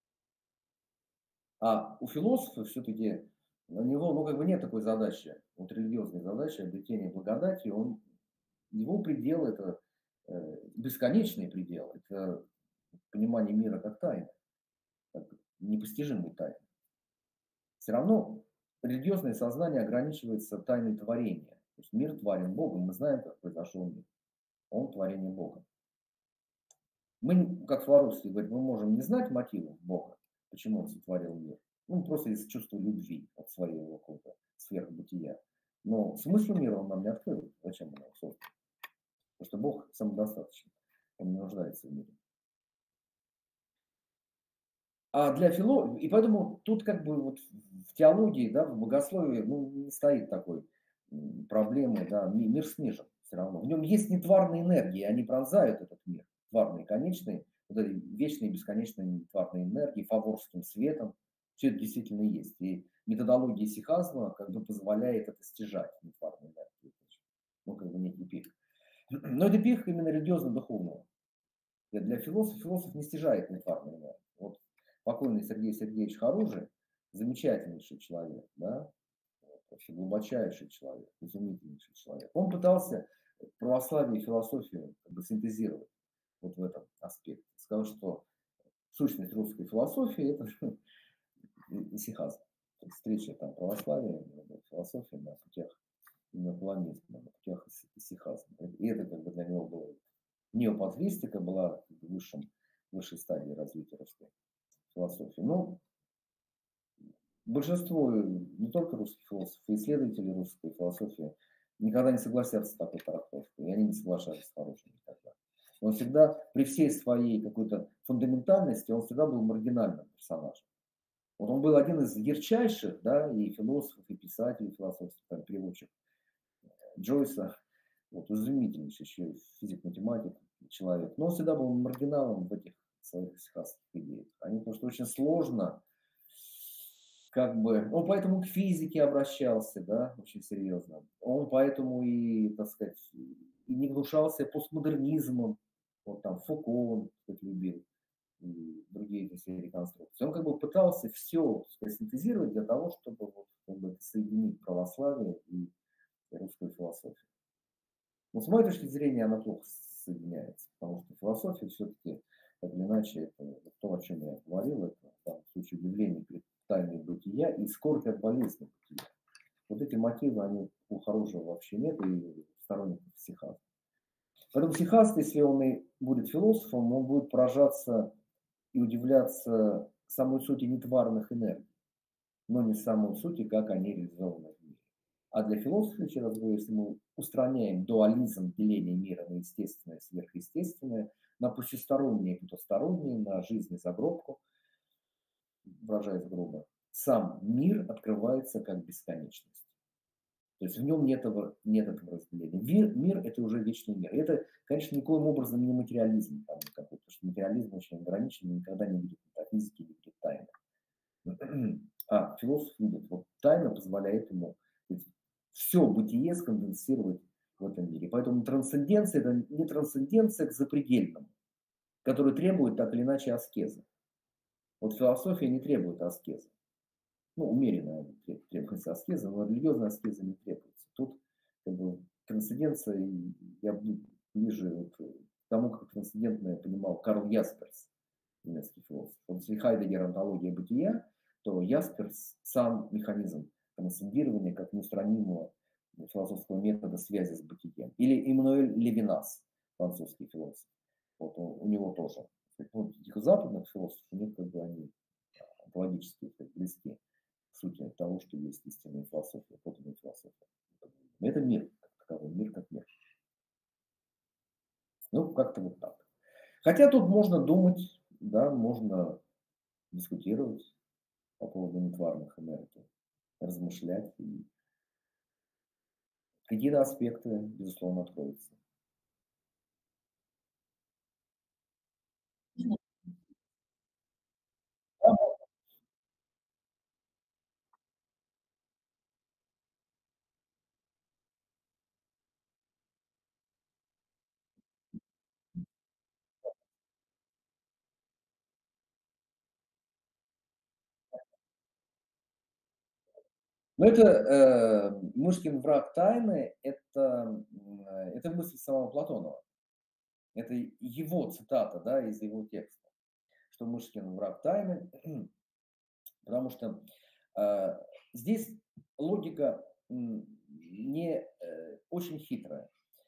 А у философа все-таки у него, ну, как бы нет такой задачи, вот религиозной задачи обретения благодати, его предел это бесконечный предел, это понимание мира как тайны, как непостижимой тайны. Все равно религиозное сознание ограничивается тайной творения. То есть мир творен Богом, мы знаем, как произошел мир. Он творение Бога. Мы, как Флоровский говорит, мы можем не знать мотивов Бога, почему он сотворил мир, Ну, просто из чувства любви от своего какого-то сверхбытия. Но смысл мира он нам не открыл. Зачем он его создал? Потому что Бог самодостаточен. Он не нуждается в мире. И поэтому тут как бы вот в теологии, да, в богословии, ну, не стоит такой проблемы, да, мир снижен все равно. В нем есть нетварные энергии, они пронзают этот мир, тварные, конечные, вот эти вечные, бесконечные нетварные энергии, фаворским светом, все это действительно есть. И методология сихазма как бы позволяет это стяжать, нетварные энергии. Ну, как бы некий пик. Но это пик именно религиозно-духовного. Для философ не стяжает нетварные энергии. Вот покойный Сергей Сергеевич Харужи, замечательнейший человек, да, вообще глубочайший человек, изумительнейший человек. Он пытался православие и философию как бы синтезировать вот в этом аспекте. Сказал, что сущность русской философии – это исихазм. Встреча там православия, философия на путях неопланизма, на путях исихазма. И это как бы для него было неопатвистика была высшей стадии развития русской философии. Но большинство не только русских философов, и исследователей русской философии никогда не согласятся с такой трактовкой, и они не соглашались с Хорошим никогда. Он всегда, при всей своей какой-то фундаментальности, он всегда был маргинальным персонажем. Вот он был один из ярчайших, да, и философов, и писателей философских, там, переводчик Джойса, вот, изумительнейший физик-математик человек. Но он всегда был маргиналом в этих своих сихасских идеях. Они, потому что очень сложно, как бы, он поэтому к физике обращался, да, очень серьезно. Он поэтому и, так сказать, и не гнушался постмодернизмом. Вот там Фуко он, так любил, и другие эти все реконструкции. Он как бы пытался все синтезировать для того, чтобы вот, как бы, соединить православие и русскую философию. Но с моей точки зрения она плохо соединяется, потому что философия все-таки, так или иначе, это то, о чем я говорил, это в данном случае удивление перед тайной бытия и скорбь от болезни бытия. Вот эти мотивы, они у хорошего вообще нет, и сторонников сихазма. Поэтому сихаст, если он и будет философом, он будет поражаться и удивляться самой сути нетварных энергий, но не самой сути, как они реализованы в мире. А для философа, еще раз говорю, если мы устраняем дуализм деления мира на естественное и сверхъестественное, на потустороннее и потустороннее, на жизнь и загробку, выражаясь грубо, сам мир открывается как бесконечность. То есть в нем нет этого разделения. Мир – это уже вечный мир. Это, конечно, никоим образом не материализм, там, потому что материализм очень ограничен и никогда не видит метафизики, не видит тайны. А философ видит, вот тайна позволяет ему все бытие сконденсировать в этом мире. Поэтому трансценденция – это не трансценденция к запредельному, которая требует так или иначе аскезы. Вот философия не требует аскезы. Ну, умеренная требуется аскеза, но религиозная аскеза не требуется. Тут как бы трансценденция, я ближе вот к тому, как трансцендентное понимал Карл Ясперс, немецкий философ. Вот если Хайдегер «Онтология бытия», то Ясперс сам механизм трансцендирования как неустранимого философского метода связи с бытием. Или Эммануэль Левинас, французский философ. Вот у него тоже. Вот этих западных философов, у них как бы они онтологически близки к сути того, что есть истинная философия, подлинная философия. Это мир, как таковой, мир как мир. Ну, как-то вот так. Хотя тут можно думать, да, можно дискутировать по поводу нетварных энергий, размышлять, и какие-то аспекты, безусловно, откроются. Да, но это Мышкин враг тайны, это мысль самого Платонова. Это его цитата, да, из его текста, что Мышкин враг тайны, потому что э, здесь логика не очень хитрая.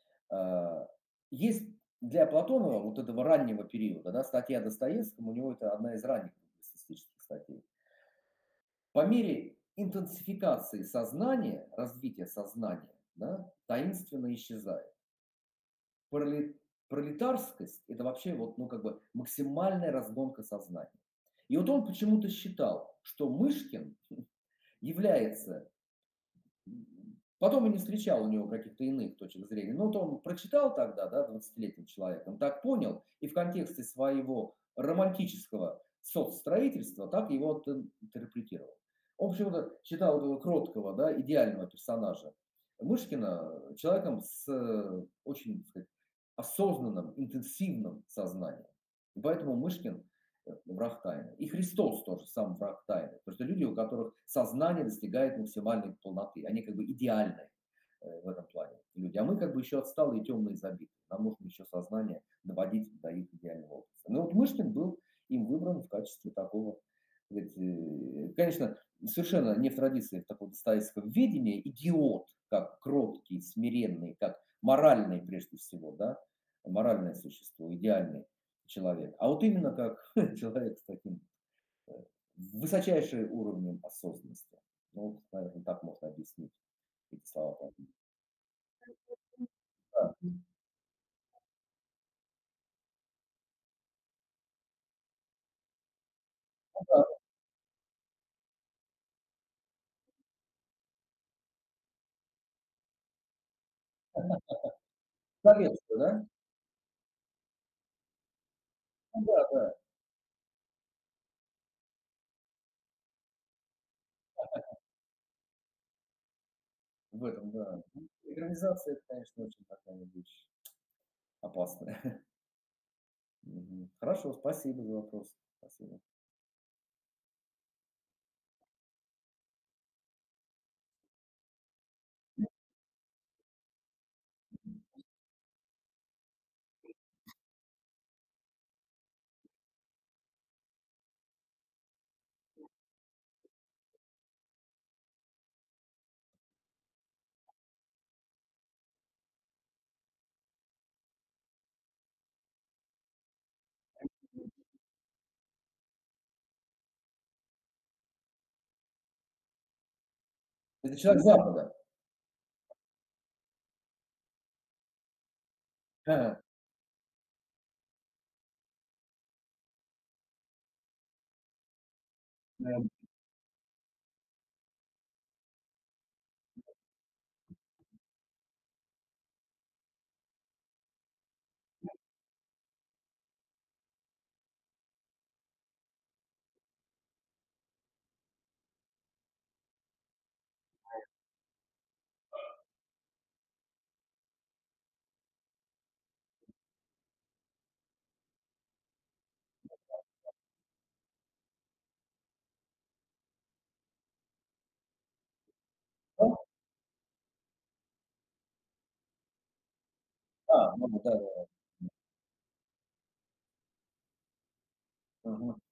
Есть для Платонова, вот этого раннего периода, да, статья Достоевскому, у него это одна из ранних публицистических статей. по мере интенсификации сознания, развития сознания, да, таинственно исчезает. Пролетарскость — это вообще вот, ну, как бы максимальная разгонка сознания. И вот он почему-то считал, что Мышкин является, потом я не встречал у него каких-то иных точек зрения, но вот он прочитал тогда, да, 20-летним человеком, так понял, и в контексте своего романтического соцстроительства так его вот интерпретировал. Он почему-то считал этого кроткого, да, идеального персонажа Мышкина человеком с очень, так сказать, осознанным, интенсивным сознанием. И поэтому Мышкин враг тайны. И Христос тоже сам враг тайны. Потому что люди, у которых сознание достигает максимальной полноты, они как бы идеальные в этом плане люди. А мы как бы еще отсталые, темные, забитые. Нам нужно еще сознание доводить до их идеального образа. Ну вот Мышкин был им выбран в качестве такого, конечно, совершенно не в традициях такого достоевского видения, идиот, как кроткий, смиренный, как моральный прежде всего, да, моральное существо, идеальный человек. А вот именно как человек с таким э, высочайшим уровнем осознанности. Ну, вот, наверное, так можно объяснить эти слова. Да, да, советскую, да? Ну да, да, в этом, да. Ну, экранизация — это, конечно, очень такая вещь опасная. Мгм. Хорошо, спасибо за вопрос. Спасибо. Это человек Запада. Ага. Да. Ну да, да. Мгм.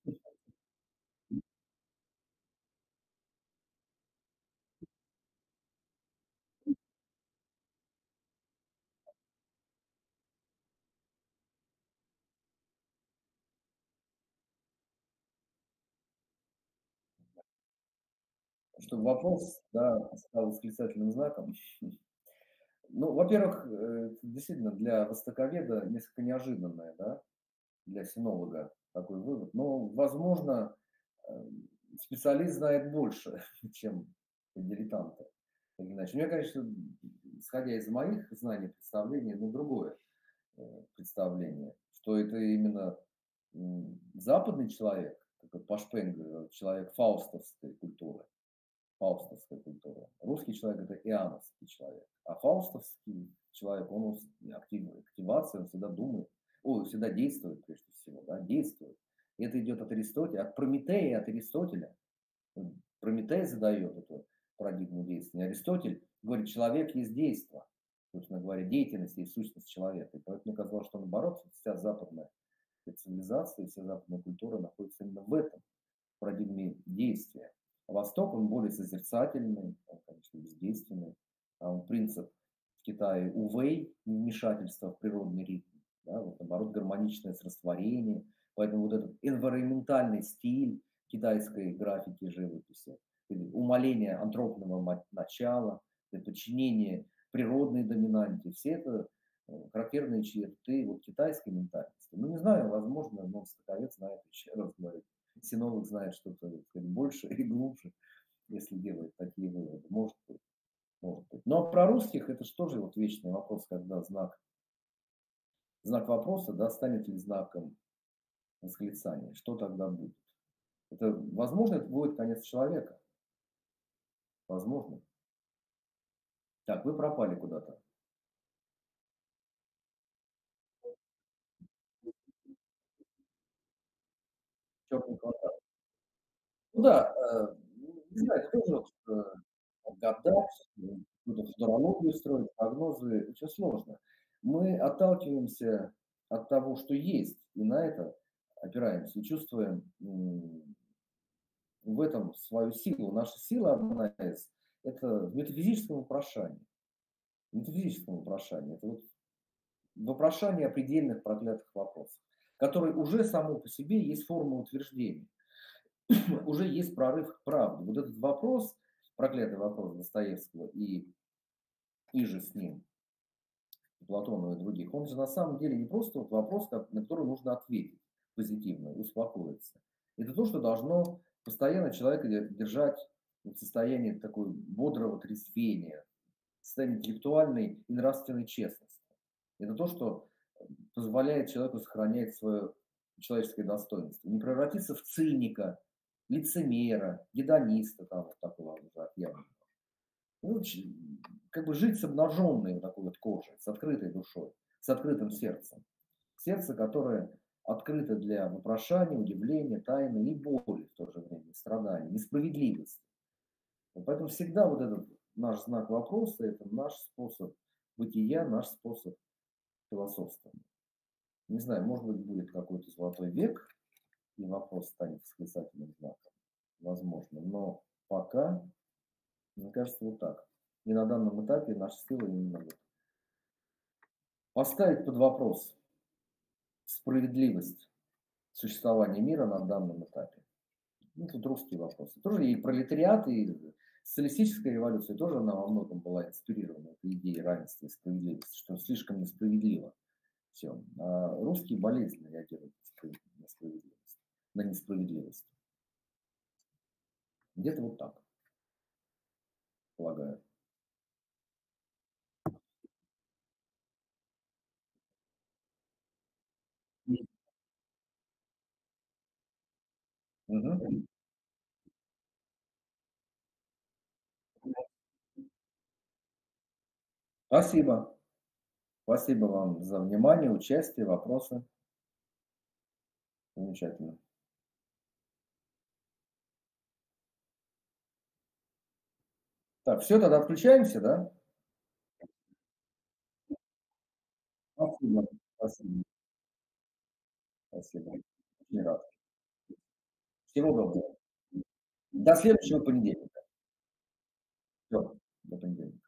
Чтобы вопрос, да, стал восклицательным знаком. Ну, во-первых, действительно, для востоковеда несколько неожиданное, да, для синолога такой вывод. Но, возможно, специалист знает больше, чем дилетанты. Так или иначе. У меня, конечно, исходя из моих знаний, представлений, ну, другое представление, что это именно западный человек, как вот Пашпен говорил, человек фаустовской культуры. Русский человек — это иоанновский человек, а фаустовский человек, он активация, он всегда думает, всегда действует прежде всего, да, действует. И это идет от Аристотеля, от Прометея и от Аристотеля. Прометей задает эту парадигму действия. Аристотель говорит, человек есть действо. Собственно говоря, деятельность есть сущность человека. И поэтому мне казалось, что наоборот, вся западная цивилизация, вся западная культура находится именно в этом парадигме действия. А Восток, он более созерцательный, он, конечно, бездейственный. А он принцип в Китае увей, вмешательство в природный ритм, да, вот, наоборот, гармоничное растворение. Поэтому вот этот энвайронментальный стиль китайской графики, живописи, или умаление антропного начала, или подчинение природной доминанте. Все это характерные черты вот китайской ментальности. Ну, не знаю, возможно, но востоковед знает, еще раз говорю. Синолог знает что-то так сказать, больше и глубже, если делает такие выводы. Может быть, может быть. Но про русских это же тоже вот вечный вопрос, когда знак вопроса, да, станет ли знаком восклицания. Что тогда будет? Это, возможно, это будет конец человека. Возможно. Так, вы пропали куда-то. Черный квадрат. Ну да, не знаю, это тоже вот, гадать, какую-то футурологию строить, прогнозы очень сложно. Мы отталкиваемся от того, что есть, и на это опираемся, и чувствуем, в этом свою силу. Наша сила одна из — это в метафизическом вопрошании. В метафизическом вопрошании. Это вот вопрошание предельных проклятых вопросов, которые уже само по себе есть форма утверждения, уже есть прорыв к правде. Вот этот вопрос, проклятый вопрос Достоевского и же с ним, и Платона и других, он же на самом деле не просто вот вопрос, на который нужно ответить позитивно, успокоиться. Это то, что должно постоянно человека держать в состоянии такой бодрого трезвения, состоянии интеллектуальной и нравственной честности. Это то, что позволяет человеку сохранять свое человеческое достоинство. Не превратиться в циника, лицемера, гедониста, там, вот такого уже отъявленного. Ну, как бы жить с обнаженной вот такой вот кожей, с открытой душой, с открытым сердцем. Сердце, которое открыто для вопрошания, удивления, тайны и боли в то же время, и страданий, несправедливости. И поэтому всегда вот этот наш знак вопроса — это наш способ бытия, наш способ философствования. Не знаю, может быть, будет какой-то золотой век, и вопрос станет восклицательным знаком. Возможно. Но пока, мне кажется, вот так. И на данном этапе наша сила именно вот поставить под вопрос справедливость существования мира на данном этапе. Ну, тут русские вопросы. Тоже и пролетариат, и социалистическая революция тоже она во многом была инспирирована этой идеей равенства и справедливости, что слишком несправедливо все. А русские болезненно реагируют на справедливость, на несправедливость. Где-то вот так, полагаю. Мгм. Спасибо. Спасибо вам за внимание, участие, вопросы. Замечательно. Так, все, тогда отключаемся, да? Спасибо. Спасибо. Спасибо. Очень рад. Всего доброго. До следующего понедельника. Всё, до понедельника.